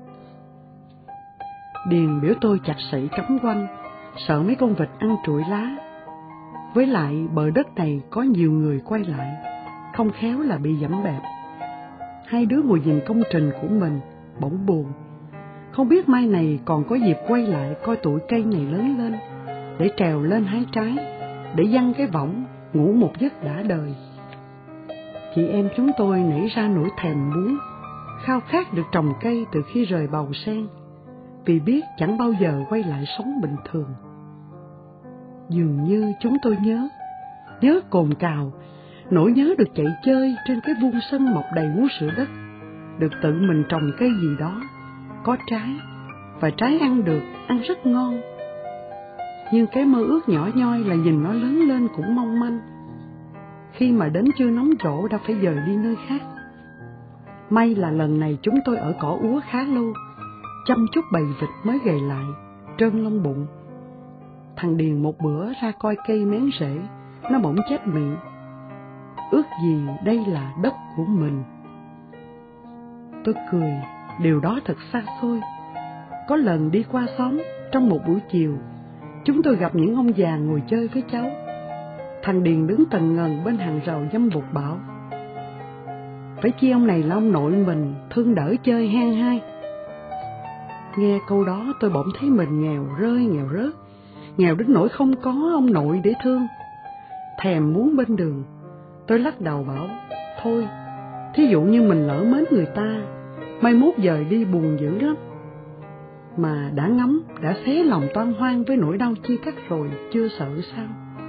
Điền biểu tôi chặt sậy cắm quanh, sợ mấy con vịt ăn trụi lá. Với lại bờ đất này có nhiều người quay lại, không khéo là bị giẫm bẹp. Hai đứa ngồi nhìn công trình của mình, bỗng buồn. Không biết mai này còn có dịp quay lại coi tụi cây này lớn lên, để trèo lên hái trái, để giăng cái võng, ngủ một giấc đã đời. Chị em chúng tôi nảy ra nỗi thèm muốn, khao khát được trồng cây từ khi rời bầu sen, vì biết chẳng bao giờ quay lại sống bình thường. Dường như chúng tôi nhớ, nhớ cồn cào, nỗi nhớ được chạy chơi trên cái vuông sân mọc đầy vú sữa đất, được tự mình trồng cây gì đó, có trái, và trái ăn được, ăn rất ngon. Nhưng cái mơ ước nhỏ nhoi là nhìn nó lớn lên cũng mong manh. Khi mà đến chưa nóng rổ đã phải dời đi nơi khác. May là lần này chúng tôi ở cỏ úa khá lâu, chăm chút bầy vịt mới gầy lại, trơn lông bụng. Thằng Điền một bữa ra coi cây mén rễ, nó bỗng chép miệng: ước gì đây là đất của mình. Tôi cười, điều đó thật xa xôi. Có lần đi qua xóm, trong một buổi chiều, chúng tôi gặp những ông già ngồi chơi với cháu. Thằng Điền đứng tần ngần bên hàng rào dâm bụt bảo: phải chi ông này là ông nội mình, thương đỡ chơi hen hai. Nghe câu đó tôi bỗng thấy mình nghèo rơi nghèo rớt, nghèo đến nỗi không có ông nội để thương. Thèm muốn bên đường, tôi lắc đầu bảo: thôi, thí dụ như mình lỡ mến người ta, mai mốt dời đi buồn dữ lắm. Mà đã ngấm, đã xé lòng toan hoang với nỗi đau chia cắt rồi, chưa sợ sao?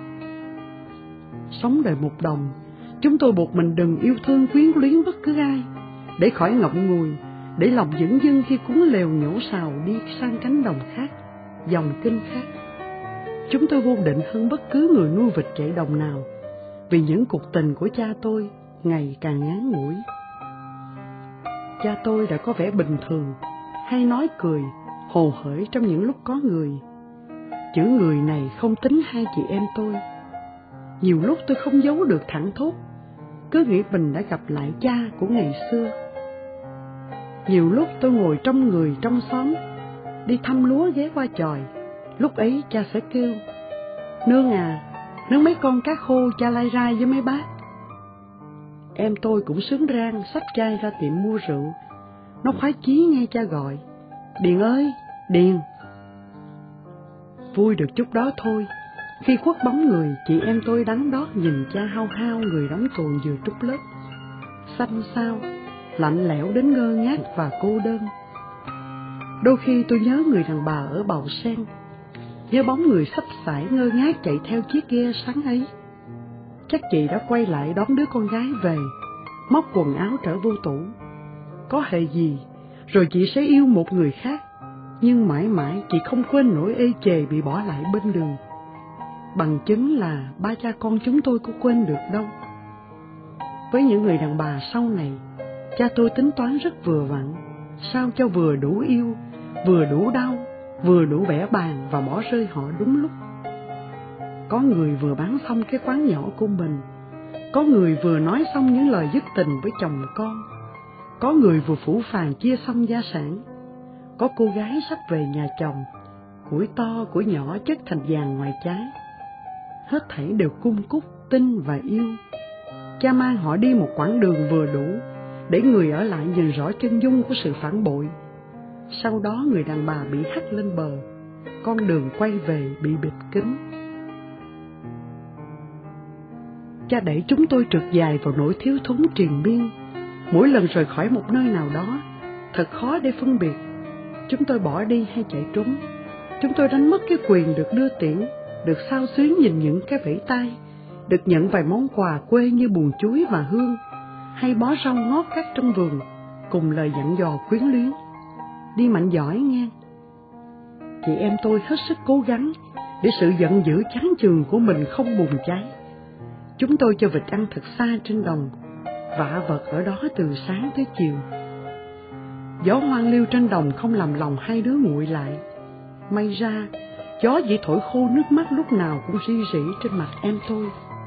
Sống đời một đồng, chúng tôi buộc mình đừng yêu thương quyến luyến bất cứ ai, để khỏi ngậm ngùi, để lòng dửng dưng khi cuốn lều nhổ sào đi sang cánh đồng khác, dòng kinh khác. Chúng tôi vô định hơn bất cứ người nuôi vịt chạy đồng nào, vì những cuộc tình của cha tôi ngày càng ngắn ngủi. Cha tôi đã có vẻ bình thường, hay nói cười, hồ hởi trong những lúc có người. Chữ người này không tính hai chị em tôi. Nhiều lúc tôi không giấu được thẳng thốt, cứ nghĩ mình đã gặp lại cha của ngày xưa. Nhiều lúc tôi ngồi trong người trong xóm, đi thăm lúa ghé qua chòi, lúc ấy cha sẽ kêu: nương à, nướng mấy con cá khô cha lai rai với mấy bác. Em tôi cũng sướng rang xách chai ra tiệm mua rượu, nó khoái chí nghe cha gọi: Điền ơi, Điền. Vui được chút đó thôi, khi khuất bóng người, chị em tôi đắn đo nhìn cha hao hao người đóng tuồng vừa trút lớp, xanh xao, lạnh lẽo đến ngơ ngác và cô đơn. Đôi khi tôi nhớ người đàn bà ở Bào Sen, nhớ bóng người xách xải ngơ ngác chạy theo chiếc ghe sáng ấy. Chắc chị đã quay lại đón đứa con gái về, móc quần áo trở vô tủ. Có hề gì, rồi chị sẽ yêu một người khác, nhưng mãi mãi chị không quên nỗi ê chề bị bỏ lại bên đường. Bằng chứng là ba cha con chúng tôi có quên được đâu. Với những người đàn bà sau này, cha tôi tính toán rất vừa vặn, sao cho vừa đủ yêu, vừa đủ đau, vừa đủ bẻ bàng và bỏ rơi họ đúng lúc. Có người vừa bán xong cái quán nhỏ của mình, có người vừa nói xong những lời dứt tình với chồng con, có người vừa phủ phàng chia xong gia sản, có cô gái sắp về nhà chồng, củi to củi nhỏ chất thành vàng ngoài trái. Hết thảy đều cung cúc, tin và yêu. Cha mang họ đi một quãng đường vừa đủ để người ở lại nhìn rõ chân dung của sự phản bội. Sau đó người đàn bà bị hất lên bờ, con đường quay về bị bịt kín. Cha đẩy chúng tôi trượt dài vào nỗi thiếu thốn triền miên. Mỗi lần rời khỏi một nơi nào đó, thật khó để phân biệt chúng tôi bỏ đi hay chạy trốn. Chúng tôi đánh mất cái quyền được đưa tiễn, được xao xuyến nhìn những cái vẫy tay, được nhận vài món quà quê như buồn chuối và hương, hay bó rau ngót cắt trong vườn, cùng lời dặn dò quyến luyến: đi mạnh giỏi nghe. Chị em tôi hết sức cố gắng để sự giận dữ chán chường của mình không bùng cháy. Chúng tôi cho vịt ăn thật xa trên đồng, vạ vật ở đó từ sáng tới chiều. Gió hoang liêu trên đồng không làm lòng hai đứa nguội lại. May ra, gió chỉ thổi khô nước mắt lúc nào cũng ri rỉ trên mặt em tôi.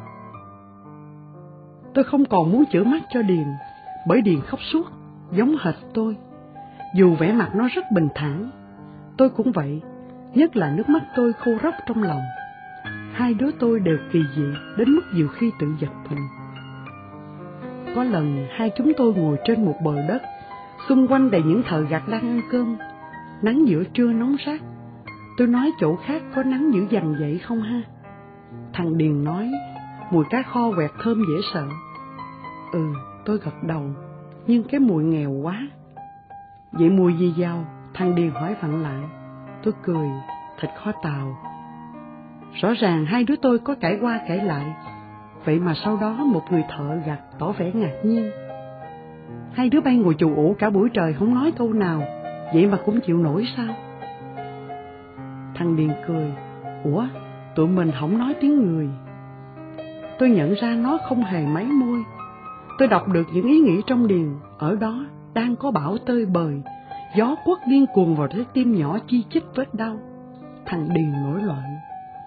Tôi không còn muốn chữa mắt cho Điền, bởi Điền khóc suốt, giống hệt tôi. Dù vẻ mặt nó rất bình thản, tôi cũng vậy, nhất là nước mắt tôi khô róc trong lòng. Hai đứa tôi đều kỳ dị đến mức nhiều khi tự giật mình. Có lần hai chúng tôi ngồi trên một bờ đất, xung quanh đầy những thợ gặt đang ăn cơm. Nắng giữa trưa nóng rát. Tôi nói chỗ khác có nắng dữ dằn vậy không ha? Thằng Điền nói mùi cá kho quẹt thơm dễ sợ. Ừ, tôi gật đầu, nhưng cái mùi nghèo quá. Vậy mùi gì giàu? Thằng Điền hỏi vặn lại. Tôi cười, thịt kho tàu. Rõ ràng hai đứa tôi có cãi qua cãi lại, vậy mà sau đó một người thợ gặt tỏ vẻ ngạc nhiên. Hai đứa bay ngồi chù ủ cả buổi trời không nói câu nào, vậy mà cũng chịu nổi sao? Thằng Điền cười. Ủa, tụi mình không nói tiếng người. Tôi nhận ra nó không hề máy môi. Tôi đọc được những ý nghĩ trong Điền. Ở đó đang có bão tơi bời, gió quất điên cuồng vào trái tim nhỏ chi chít vết đau. thằng Điền nổi loạn.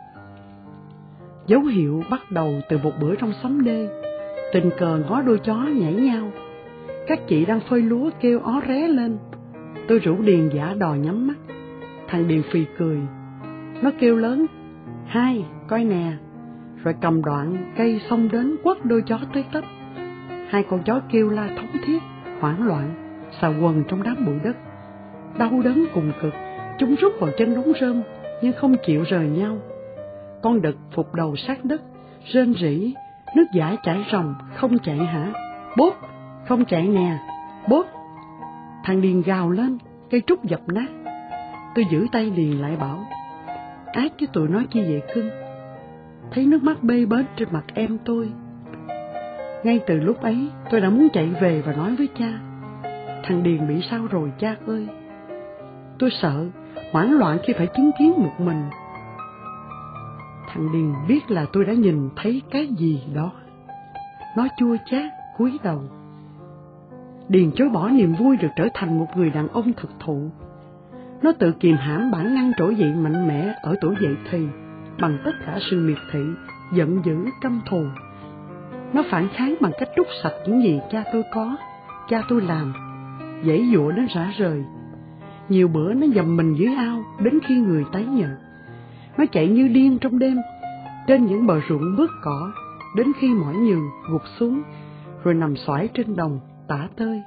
Dấu hiệu bắt đầu từ một bữa trong xóm đê, tình cờ ngó đôi chó nhảy nhau. Các chị đang phơi lúa kêu ó ré lên. Tôi rủ Điền giả đò nhắm mắt. Thằng Điền phì cười. Nó kêu lớn, hai, coi nè, rồi cầm đoạn cây xông đến quất đôi chó tới tấp. Hai con chó kêu la thống thiết, hoảng loạn, xà quần trong đám bụi đất. Đau đớn cùng cực, chúng rút vào chân đống rơm, nhưng không chịu rời nhau. Con đực phục đầu sát đất, rên rỉ, nước dãi chảy ròng, không chạy hả? Bốp, không chạy nè, bốp. Thằng Điền gào lên, cây trúc dập nát. Tôi giữ tay Điền lại bảo, ác với tụi nó chi vậy cưng? Thấy nước mắt bê bết trên mặt em tôi. Ngay từ lúc ấy, tôi đã muốn chạy về và nói với cha, thằng Điền bị sao rồi cha ơi? Tôi sợ, hoảng loạn khi phải chứng kiến một mình. Thằng Điền biết là tôi đã nhìn thấy cái gì đó. Nó chua chát, cúi đầu. Điền chối bỏ niềm vui được trở thành một người đàn ông thực thụ. Nó tự kiềm hãm bản năng trỗi dậy mạnh mẽ ở tuổi dậy thì, bằng tất cả sự miệt thị, giận dữ, căm thù. Nó phản kháng bằng cách trút sạch những gì cha tôi có, cha tôi làm, giãy giụa đến rã rời. Nhiều bữa nó dầm mình dưới ao đến khi người tái nhợt. Nó chạy như điên trong đêm, trên những bờ ruộng bớt cỏ, đến khi mỏi nhừ gục xuống, rồi nằm xoải trên đồng, tả tơi.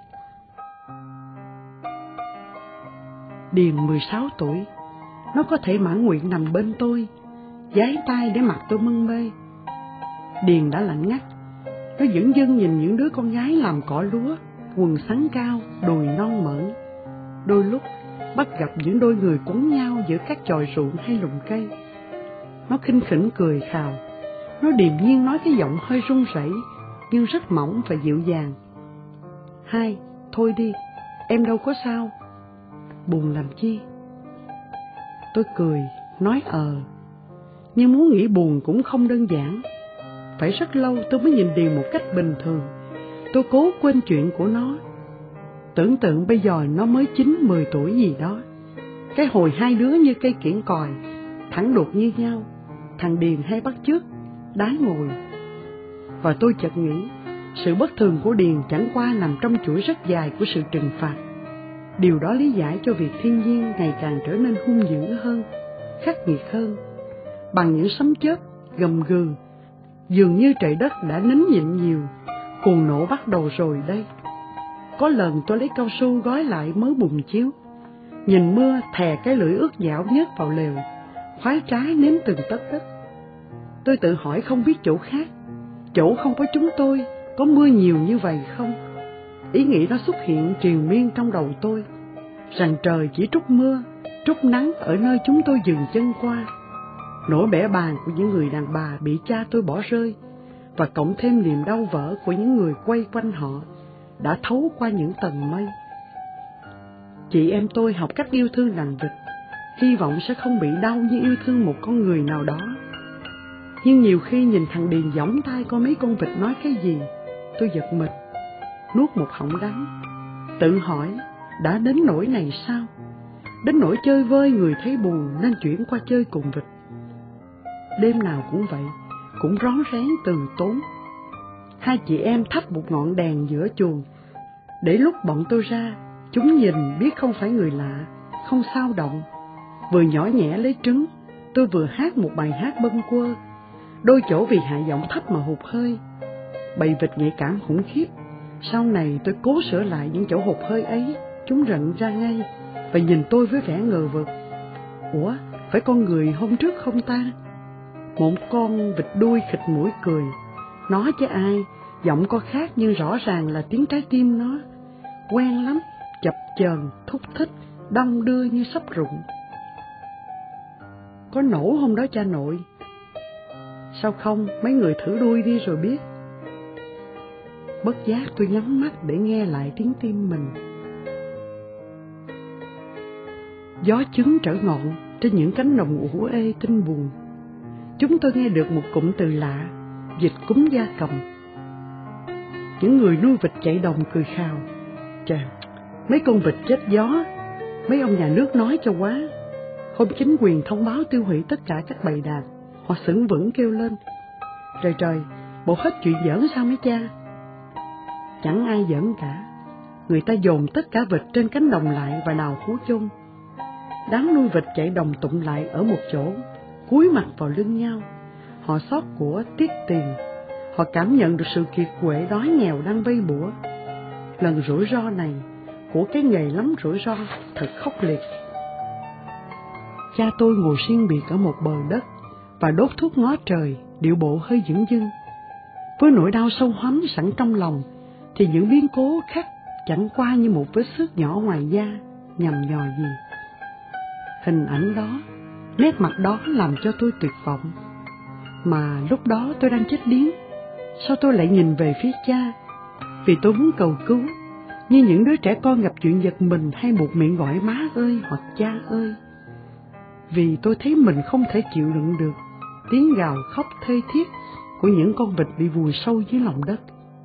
Điền mười sáu tuổi, nó có thể mãn nguyện nằm bên tôi, giái tay để mặt tôi mân mê. Điền đã lạnh ngắt, nó dửng dưng nhìn những đứa con gái làm cỏ lúa, quần sắn cao, đùi non mởn. Đôi lúc bắt gặp những đôi người quấn nhau giữa các chòi ruộng hay lùm cây. Nó khinh khỉnh cười khào, nó điềm nhiên nói cái giọng hơi run rẩy nhưng rất mỏng và dịu dàng. Hai, thôi đi, em đâu có sao. Buồn làm chi? Tôi cười, nói ờ, nhưng muốn nghĩ buồn cũng không đơn giản. Phải rất lâu tôi mới nhìn Điền một cách bình thường. Tôi cố quên chuyện của nó. Tưởng tượng bây giờ nó mới chín mười tuổi gì đó. Cái hồi hai đứa như cây kiển còi, thẳng đột như nhau. Thằng Điền hay bắt chước, đá ngồi. Và tôi chợt nghĩ, sự bất thường của Điền chẳng qua nằm trong chuỗi rất dài của sự trừng phạt. Điều đó lý giải cho việc thiên nhiên ngày càng trở nên hung dữ hơn, khắc nghiệt hơn. Bằng những sấm chớp, gầm gừ, dường như trời đất đã nín nhịn nhiều, cuồng nổ bắt đầu rồi đây. Có lần tôi lấy cao su gói lại mớ bùn chiếu, nhìn mưa thè cái lưỡi ướt dạo nhớt vào lều, khoái trái nếm từng tấc đất. Tôi tự hỏi không biết chỗ khác, chỗ không có chúng tôi, có mưa nhiều như vậy không? Ý nghĩ đó xuất hiện triền miên trong đầu tôi, rằng trời chỉ trút mưa, trút nắng ở nơi chúng tôi dừng chân qua. Nỗi bẽ bàng của những người đàn bà bị cha tôi bỏ rơi, và cộng thêm niềm đau vỡ của những người quay quanh họ, đã thấu qua những tầng mây. Chị em tôi học cách yêu thương đàn vịt, hy vọng sẽ không bị đau như yêu thương một con người nào đó. Nhưng nhiều khi nhìn thằng Điền giỏng tay coi mấy con vịt nói cái gì, tôi giật mình, nuốt một họng đắng, tự hỏi đã đến nỗi này sao? Đến nỗi chơi vơi người thấy buồn nên chuyển qua chơi cùng vịt. Đêm nào cũng vậy, cũng rón rén từ tốn. Hai chị em thắp một ngọn đèn giữa chuồng, để lúc bọn tôi ra, chúng nhìn biết không phải người lạ, không sao động. Vừa nhỏ nhẹ lấy trứng, tôi vừa hát một bài hát bâng quơ, đôi chỗ vì hạ giọng thấp mà hụt hơi. Bầy vịt nhạy cảm khủng khiếp. Sau này tôi cố sửa lại những chỗ hụt hơi ấy, chúng rận ra ngay và nhìn tôi với vẻ ngờ vực. Ủa, phải con người hôm trước không ta? Một con vịt đuôi khịt mũi cười, nói chứ ai, giọng có khác nhưng rõ ràng là tiếng trái tim nó. Quen lắm, chập chờn, thúc thích, đong đưa như sắp rụng. Có nổ hôm đó cha nội? Sao không, mấy người thử đuôi đi rồi biết. Bất giác tôi nhắm mắt để nghe lại tiếng tim mình. Gió trứng trở ngọn trên những cánh đồng ủ ê tinh buồn. Chúng tôi nghe được một cụm từ lạ, dịch cúm gia cầm. Những người nuôi vịt chạy đồng cười khào. Chà, mấy con vịt chết gió, mấy ông nhà nước nói cho quá. Hôm chính quyền thông báo tiêu hủy tất cả các bầy đàn, họ sững vững kêu lên: Trời trời, bộ hết chuyện giỡn sao mấy cha? Chẳng ai giỡn cả. Người ta dồn tất cả vịt trên cánh đồng lại và đào hố chôn. Đám nuôi vịt chạy đồng tụng lại ở một chỗ, cúi mặt vào lưng nhau. Họ xót của tiếc tiền. Họ cảm nhận được sự kiệt quệ đói nghèo đang vây bủa. Lần rủi ro này của cái nghề lắm rủi ro thật khốc liệt. Cha tôi ngồi riêng biệt ở một bờ đất và đốt thuốc ngó trời, điệu bộ hơi dửng dưng. Với nỗi đau sâu hoắm sẵn trong lòng thì những biến cố khác chẳng qua như một vết xước nhỏ ngoài da nhằm nhò gì. Hình ảnh đó, nét mặt đó làm cho tôi tuyệt vọng. Mà lúc đó tôi đang chết điếng, sao tôi lại nhìn về phía cha? Vì tôi muốn cầu cứu, như những đứa trẻ con gặp chuyện giật mình hay buộc miệng gọi má ơi hoặc cha ơi. Vì tôi thấy mình không thể chịu đựng được tiếng gào khóc thê thiết của những con vịt bị vùi sâu dưới lòng đất.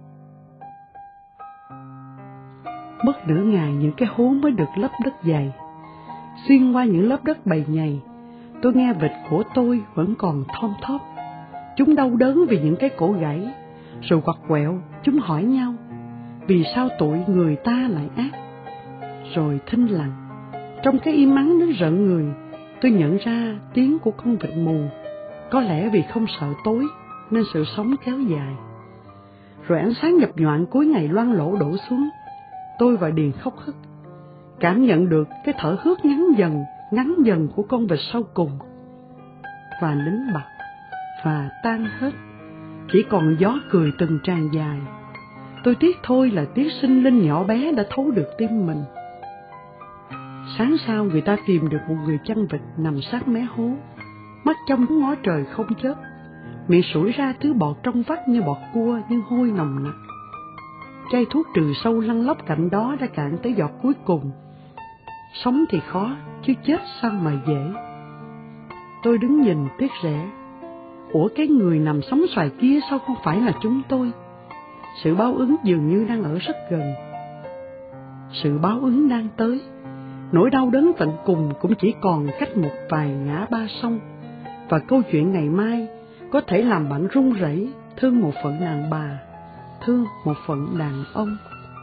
Mất nửa ngày những cái hố mới được lấp đất dày. Xuyên qua những lớp đất bầy nhầy, tôi nghe vịt của tôi vẫn còn thom thóp. Chúng đau đớn vì những cái cổ gãy, rồi quặt quẹo chúng hỏi nhau: vì sao tụi người ta lại ác? Rồi thinh lặng, trong cái im ắng đến rợn người, tôi nhận ra tiếng của con vịt mù. Có lẽ vì không sợ tối nên sự sống kéo dài. Rồi ánh sáng nhập nhoạng cuối ngày loang lổ đổ xuống. Tôi và Điền khóc hức, cảm nhận được cái thở hước ngắn dần, ngắn dần của con vịt sau cùng. Và nín bặt, và tan hết, chỉ còn gió cười từng tràn dài. Tôi tiếc thôi là tiếc sinh linh nhỏ bé đã thấu được tim mình. Sáng sau người ta tìm được một người chăn vịt nằm sát mé hố, mắt trong ngó trời không chớp, miệng sủi ra thứ bọt trong vắt như bọt cua nhưng hôi nồng nặc. Chai thuốc trừ sâu lăn lóc cạnh đó đã cạn tới giọt cuối cùng. Sống thì khó, chứ chết sao mà dễ. Tôi đứng nhìn tiếc rẻ. Ủa cái người nằm sống xoài kia sao không phải là chúng tôi? Sự báo ứng dường như đang ở rất gần. Sự báo ứng đang tới. Nỗi đau đớn tận cùng cũng chỉ còn cách một vài ngã ba sông. Và câu chuyện ngày mai có thể làm bạn run rẩy, thương một phận đàn bà, thương một phận đàn ông.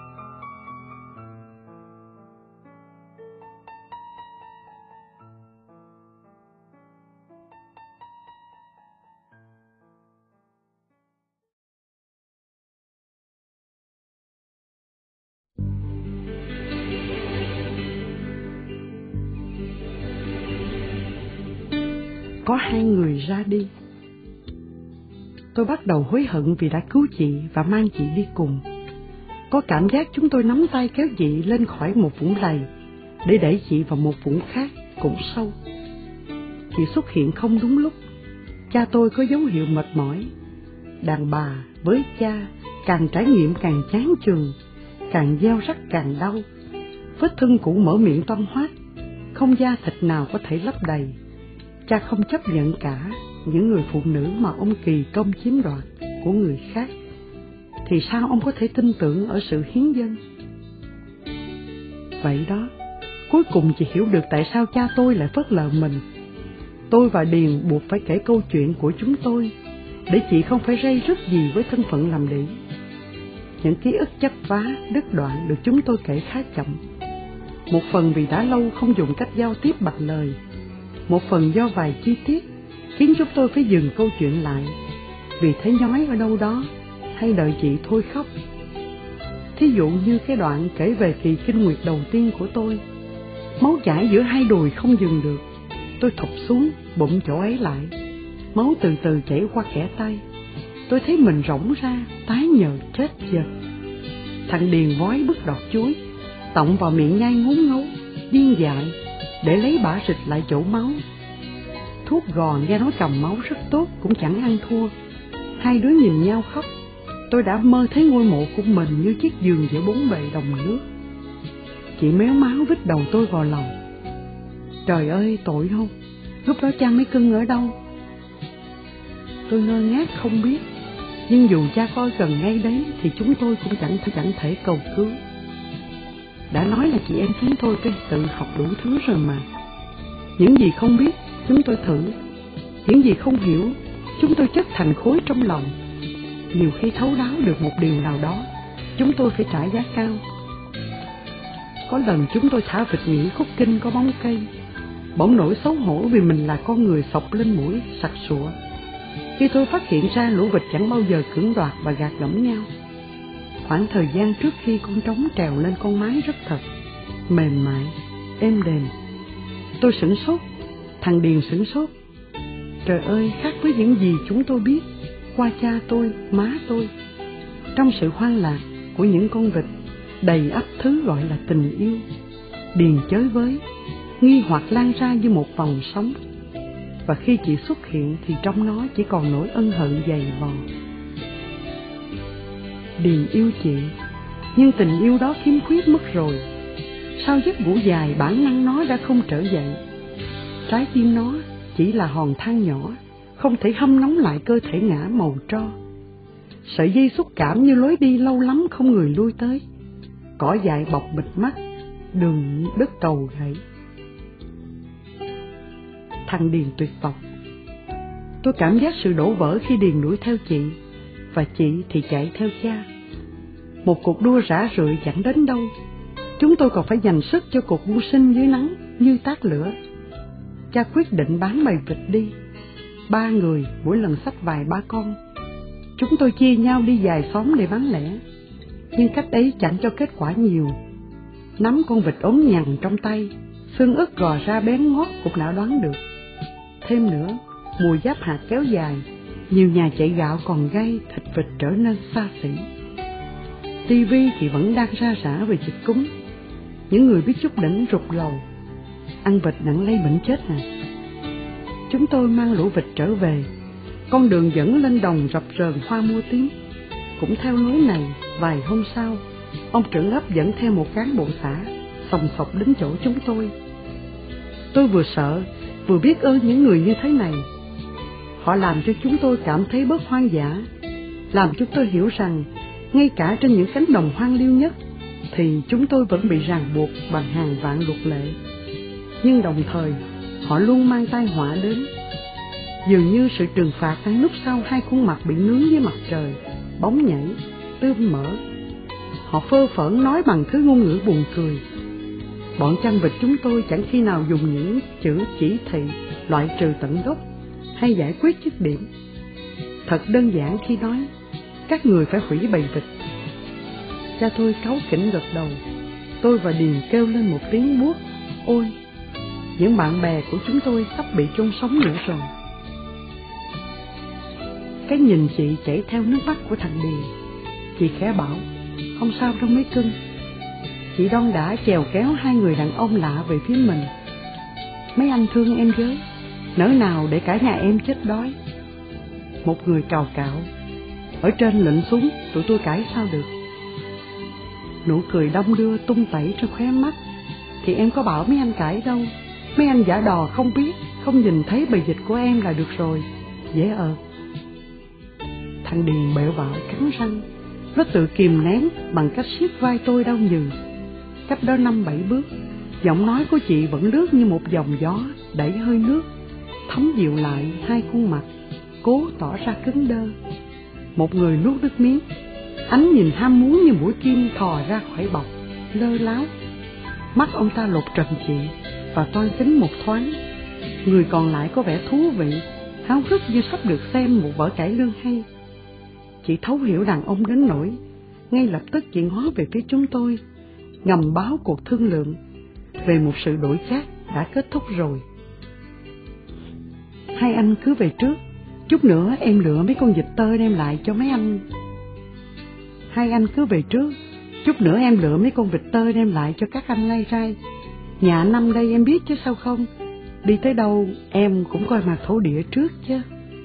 Có hai người ra đi. Tôi bắt đầu hối hận vì đã cứu chị và mang chị đi cùng. Có cảm giác chúng tôi nắm tay kéo chị lên khỏi một vũng lầy để đẩy chị vào một vũng khác cũng sâu. Chị xuất hiện không đúng lúc. Cha tôi có dấu hiệu mệt mỏi. Đàn bà với cha càng trải nghiệm càng chán chường, càng gieo rắc càng đau. Vết thương cũ mở miệng toang hoác, không da thịt nào có thể lấp đầy. Cha không chấp nhận cả những người phụ nữ mà ông kỳ công chiếm đoạt của người khác. Thì sao ông có thể tin tưởng ở sự hiến dâng? Vậy đó, cuối cùng chị hiểu được tại sao cha tôi lại phớt lờ mình. Tôi và Điền buộc phải kể câu chuyện của chúng tôi, để chị không phải ray rứt gì với thân phận làm đĩ. Những ký ức chấp vá, đứt đoạn được chúng tôi kể khá chậm. Một phần vì đã lâu không dùng cách giao tiếp bằng lời, một phần do vài chi tiết khiến chúng tôi phải dừng câu chuyện lại, vì thấy nhói ở đâu đó, hay đợi chị thôi khóc. Thí dụ như cái đoạn kể về kỳ kinh nguyệt đầu tiên của tôi. Máu chảy giữa hai đùi không dừng được. Tôi thụp xuống, bụm chỗ ấy lại. Máu từ từ chảy qua kẽ tay. Tôi thấy mình rỗng ra, tái nhợt chết dần. Thằng Điền vói bứt đọt chuối, tọng vào miệng nhai ngốn ngấu, điên dại, để lấy bả rịch lại chỗ máu. Thuốc gò nghe nói cầm máu rất tốt cũng chẳng ăn thua. Hai đứa nhìn nhau khóc. Tôi đã mơ thấy ngôi mộ của mình như chiếc giường giữa bốn bề đồng nước. Chị méo máu vít đầu tôi vào lòng. Trời ơi, tội không? Lúc đó cha mấy cưng ở đâu? Tôi ngơ ngác không biết. Nhưng dù cha coi gần ngay đấy thì chúng tôi cũng chẳng chẳng thể cầu cứu. Đã nói là chị em chúng tôi phải tự học đủ thứ rồi mà. Những gì không biết, chúng tôi thử. Những gì không hiểu, chúng tôi chất thành khối trong lòng. Nhiều khi thấu đáo được một điều nào đó, chúng tôi phải trả giá cao. Có lần chúng tôi thả vịt nhỉ khúc kinh có bóng cây, bỗng nỗi xấu hổ vì mình là con người sộc lên mũi, sặc sụa. Khi tôi phát hiện ra lũ vịt chẳng bao giờ cưỡng đoạt và gạt gẫm nhau. Khoảng thời gian trước khi con trống trèo lên con mái rất thật, mềm mại, êm đềm. Tôi sửng sốt, thằng Điền sửng sốt. Trời ơi, khác với những gì chúng tôi biết qua cha tôi, má tôi. Trong sự hoang lạc của những con vịt, đầy ắp thứ gọi là tình yêu. Điền chới với, nghi hoặc lan ra như một vòng sóng. Và khi chị xuất hiện thì trong nó chỉ còn nỗi ân hận dày vò. Điền yêu chị, nhưng tình yêu đó khiếm khuyết mất rồi. Sau giấc ngủ dài, bản năng nó đã không trở dậy. Trái tim nó chỉ là hòn than nhỏ, không thể hâm nóng lại cơ thể ngã màu tro. Sợi dây xúc cảm như lối đi lâu lắm không người lui tới. Cỏ dại bọc bịt mắt, đường đất cầu gãy. Thằng Điền tuyệt vọng. Tôi cảm giác sự đổ vỡ khi Điền đuổi theo chị, và chị thì chạy theo cha. Một cuộc đua rã rượi chẳng đến đâu. Chúng tôi còn phải dành sức cho cuộc mưu sinh dưới nắng như tát lửa. Cha quyết định bán bầy vịt đi. Ba người mỗi lần xách vài ba con. Chúng tôi chia nhau đi vài xóm để bán lẻ. Nhưng cách ấy chẳng cho kết quả nhiều. Nắm con vịt ốm nhằn trong tay, xương ức gò ra bén ngót cũng đã đoán được. Thêm nữa, mùi giáp hạt kéo dài, nhiều nhà chạy gạo còn gay, thịt vịt trở nên xa xỉ. Tivi thì vẫn đang ra rã về dịch cúm. Những người biết chút đỉnh rụt lầu. Ăn vịt nặng lây bệnh chết à. Chúng tôi mang lũ vịt trở về. Con đường dẫn lên đồng rập rờn hoa mua tím. Cũng theo lối này, vài hôm sau, ông trưởng ấp dẫn theo một cán bộ xã, sòng sọc đến chỗ chúng tôi. Tôi vừa sợ, vừa biết ơn những người như thế này. Họ làm cho chúng tôi cảm thấy bớt hoang dã, làm chúng tôi hiểu rằng, ngay cả trên những cánh đồng hoang liêu nhất, thì chúng tôi vẫn bị ràng buộc bằng hàng vạn luật lệ. Nhưng đồng thời, họ luôn mang tai họa đến. Dường như sự trừng phạt đang núp sau hai khuôn mặt bị nướng với mặt trời, bóng nhảy, tươm mỡ. Họ phơ phỡn nói bằng thứ ngôn ngữ buồn cười. Bọn chăn vịt chúng tôi chẳng khi nào dùng những chữ chỉ thị loại trừ tận gốc hay giải quyết dứt điểm. Thật đơn giản khi nói, các người phải hủy bầy vịt. Cha tôi cáu kỉnh gật đầu. Tôi và Điền kêu lên một tiếng buốt. Ôi, những bạn bè của chúng tôi sắp bị chôn sống nữa rồi. Cái nhìn chị chảy theo nước mắt của thằng Điền. Chị khẽ bảo, không sao đâu mấy cưng. Chị đon đã chèo kéo hai người đàn ông lạ về phía mình. Mấy anh thương em với, nỡ nào để cả nhà em chết đói. Một người cào cạo, ở trên lệnh xuống, tụi tôi cãi sao được. Nụ cười đong đưa tung tẩy trên khóe mắt. Thì em có bảo mấy anh cãi đâu. Mấy anh giả đò không biết, không nhìn thấy bầy vịt của em là được rồi. Dễ ợt. Thằng Điền bẹo bạo cắn răng. Nó tự kìm nén bằng cách siết vai tôi đau nhừ. Cách đó năm bảy bước, giọng nói của chị vẫn lướt như một dòng gió đẩy hơi nước, thấm dịu lại hai khuôn mặt, cố tỏ ra cứng đơ. Một người nuốt nước miếng, ánh nhìn ham muốn như mũi kim thò ra khỏi bọc, lơ láo. Mắt ông ta lột trần chị và toan tính một thoáng. Người còn lại có vẻ thú vị, háo hức như sắp được xem một vở cải lương hay. Chị thấu hiểu đàn ông đến nỗi ngay lập tức chị ngó về phía chúng tôi, ngầm báo cuộc thương lượng về một sự đổi khác đã kết thúc rồi. Hai anh cứ về trước, chút nữa em lựa mấy con vịt tơ đem lại cho mấy anh. Hai anh cứ về trước, chút nữa em lựa mấy con vịt tơ đem lại cho các anh lai rai. Nhà năm đây em biết chứ sao không, đi tới đâu em cũng coi mặt thổ địa trước chứ.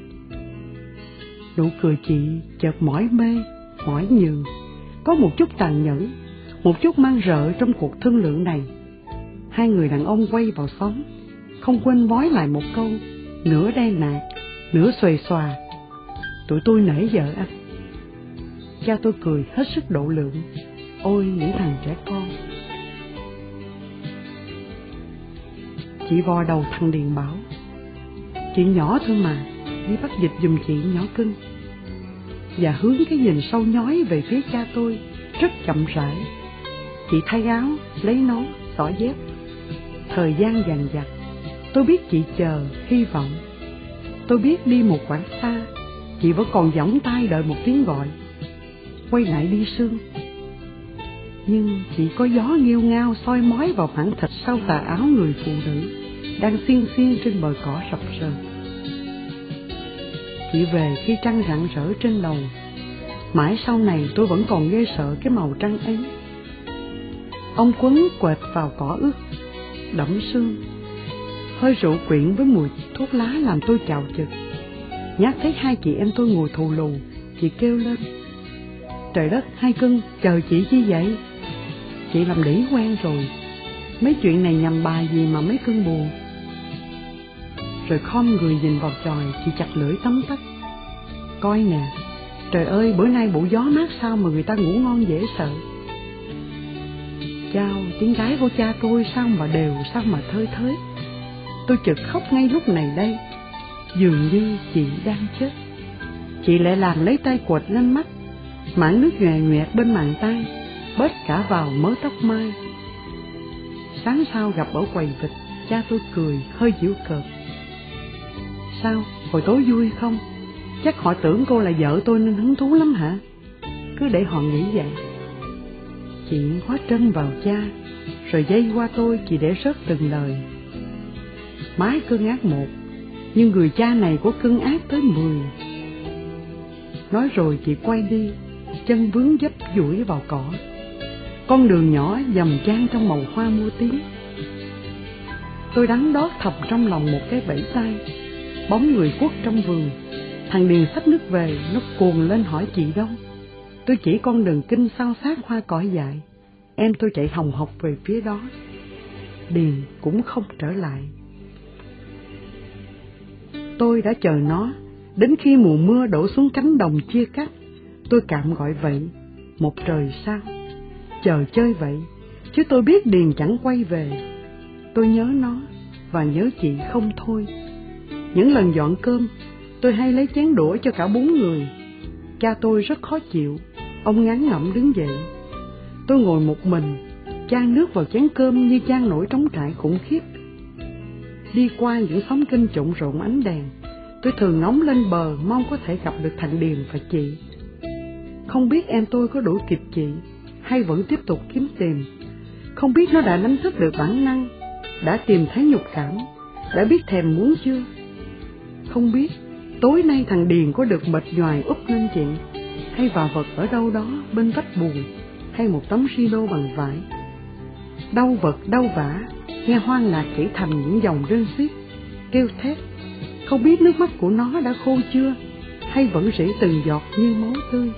Nụ cười chị chợt mỏi mê, mỏi nhường, có một chút tàn nhẫn, một chút mang rợ trong cuộc thương lượng này. Hai người đàn ông quay vào xóm, không quên bói lại một câu, nửa đen nạt, nửa xuề xòa. Tụi tôi nể vợ anh. Cha tôi cười hết sức độ lượng. Ôi những thằng trẻ con. chị vò đầu thằng Điền bảo: "Chị nhỏ thôi mà, đi bắt dịch giùm chị nhỏ cưng." Và hướng cái nhìn sâu nhói về phía cha tôi rất chậm rãi. Chị thay áo, lấy nón, xỏ dép. Thời gian dằn vặt, tôi biết chị chờ, hy vọng. Tôi biết đi một quãng xa, chị vẫn còn giỏng tay đợi một tiếng gọi: "Quay lại đi Sương." Nhưng chỉ có gió nghêu ngao soi mói vào mảng thịt sau tà áo người phụ nữ đang xiên xiên trên bờ cỏ sập sờn. Chị về khi trăng rạng rỡ trên đầu. Mãi sau này tôi vẫn còn ghê sợ cái màu trăng ấy. Ông quấn quệt vào cỏ ướt, đẫm sương. Hơi rượu quyện với mùi thuốc lá làm tôi chào chực. Nhát thấy hai chị em tôi ngồi thù lù, chị kêu lên: "Trời đất, hai cưng, chờ chị chi vậy? Chị làm đĩ quen rồi. Mấy chuyện này nhằm bài gì mà mấy cưng buồn?" Rồi khom người nhìn vào chòi, chị chặt lưỡi tấm tắc: "Coi nè, trời ơi, bữa nay bộ gió mát sao mà người ta ngủ ngon dễ sợ." Chao, tiếng gái của cha tôi sao mà đều, sao mà thơi thới. Tôi chợt khóc ngay lúc này đây. Dường như chị đang chết. Chị lại làm lấy tay quệt lên mắt. Mảng nước nhòe nhoẹt bên màng tay bết cả vào mớ tóc mai. Sáng sau gặp ở quầy vịt, cha tôi cười hơi giễu cợt: "Sao, hồi tối vui không? Chắc họ tưởng cô là vợ tôi nên hứng thú lắm hả? Cứ để họ nghĩ vậy." Chị hóa trân vào cha, rồi dây qua tôi, chị để rớt từng lời: "Mái cưng ác một, nhưng người cha này có cưng ác tới mười." Nói rồi chị quay đi, chân vướng dấp duỗi vào cỏ. Con đường nhỏ dầm chan trong màu hoa mua tím. Tôi đắn đo thầm trong lòng một cái bẫy tay. Bóng người quất trong vườn. Thằng Điền xách nước về, nó cuồng lên hỏi chị đâu. Tôi chỉ con đường kinh sao sát hoa cỏ dại. Em tôi chạy hồng hộc về phía đó. Điền cũng không trở lại. Tôi đã chờ nó đến khi mùa mưa đổ xuống cánh đồng chia cắt. Tôi cạm gọi vậy, một trời sao. Chờ chơi vậy, chứ tôi biết Điền chẳng quay về. Tôi nhớ nó và nhớ chị không thôi. Những lần dọn cơm, tôi hay lấy chén đũa cho cả bốn người. Cha tôi rất khó chịu, ông ngán ngẩm đứng dậy. Tôi ngồi một mình, chan nước vào chén cơm như chan nổi trống trải khủng khiếp. Đi qua những xóm kênh trộn rộn ánh đèn, tôi thường ngóng lên bờ mong có thể gặp được thằng Điền và chị. Không biết em tôi có đuổi kịp chị hay vẫn tiếp tục kiếm tìm. Không biết nó đã đánh thức được bản năng, đã tìm thấy nhục cảm, đã biết thèm muốn chưa. Không biết tối nay thằng Điền có được mệt nhoài úp lên chị, hay vạ vật ở đâu đó bên vách bùn, hay một tấm silo bằng vải. Đau vật đau vã, nghe hoang lạc chảy thành những dòng rên xiết, kêu thét. Không biết nước mắt của nó đã khô chưa, hay vẫn rỉ từng giọt như máu tươi.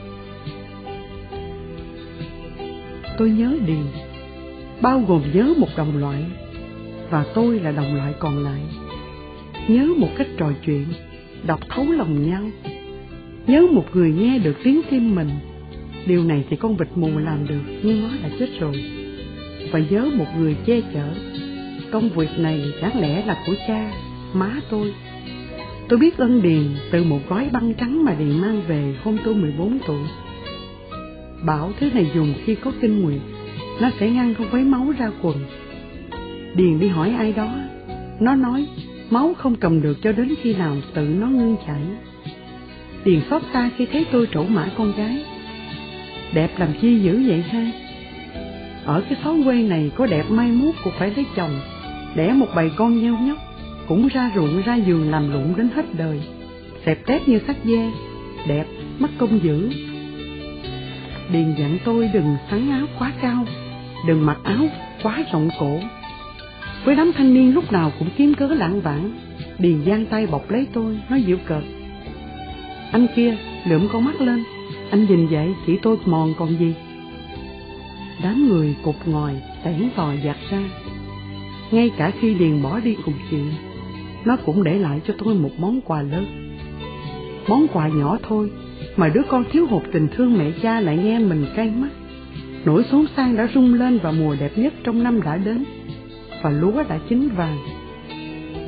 Tôi nhớ Điền, bao gồm nhớ một đồng loại, và tôi là đồng loại còn lại. Nhớ một cách trò chuyện, đọc thấu lòng nhau. Nhớ một người nghe được tiếng tim mình. Điều này thì con vịt mù làm được, nhưng nó đã chết rồi. Và nhớ một người che chở. Công việc này đáng lẽ là của cha, má tôi. Tôi biết ơn Điền từ một gói băng trắng mà Điền mang về hôm tôi mười bốn tuổi. Bảo thứ này dùng khi có kinh nguyệt, nó sẽ ngăn con quấy máu ra quần. Điền đi hỏi ai đó, nó nói máu không cầm được cho đến khi nào tự nó ngưng chảy. Điền xót xa khi thấy tôi trổ mã con gái. Đẹp làm chi dữ vậy ha? Ở cái xóm quê này có đẹp mai mốt cũng phải lấy chồng, đẻ một bầy con nheo nhóc, cũng ra ruộng ra vườn làm lụng đến hết đời, xẹp tép như sắt da, đẹp, mất công dữ. Điền dặn tôi đừng sắn áo quá cao, đừng mặc áo quá rộng cổ. Với đám thanh niên lúc nào cũng kiếm cớ lảng vảng, Điền giang tay bọc lấy tôi, nói giễu cợt: "Anh kia, lượm con mắt lên, anh nhìn vậy chỉ tôi mòn còn gì." Đám người cụt ngòi, tẻn tò dạt ra. Ngay cả khi Điền bỏ đi cùng chị, nó cũng để lại cho tôi một món quà lớn. Món quà nhỏ thôi, mà đứa con thiếu hụt tình thương mẹ cha lại nghe mình cay mắt. Nỗi xốn sang đã rung lên và mùa đẹp nhất trong năm đã đến, và lúa đã chín vàng,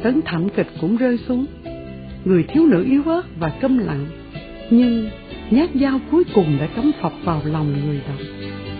tấn thảm kịch cũng rơi xuống. Người thiếu nữ yếu ớt và câm lặng, nhưng nhát dao cuối cùng đã cắm phập vào lòng người đọc.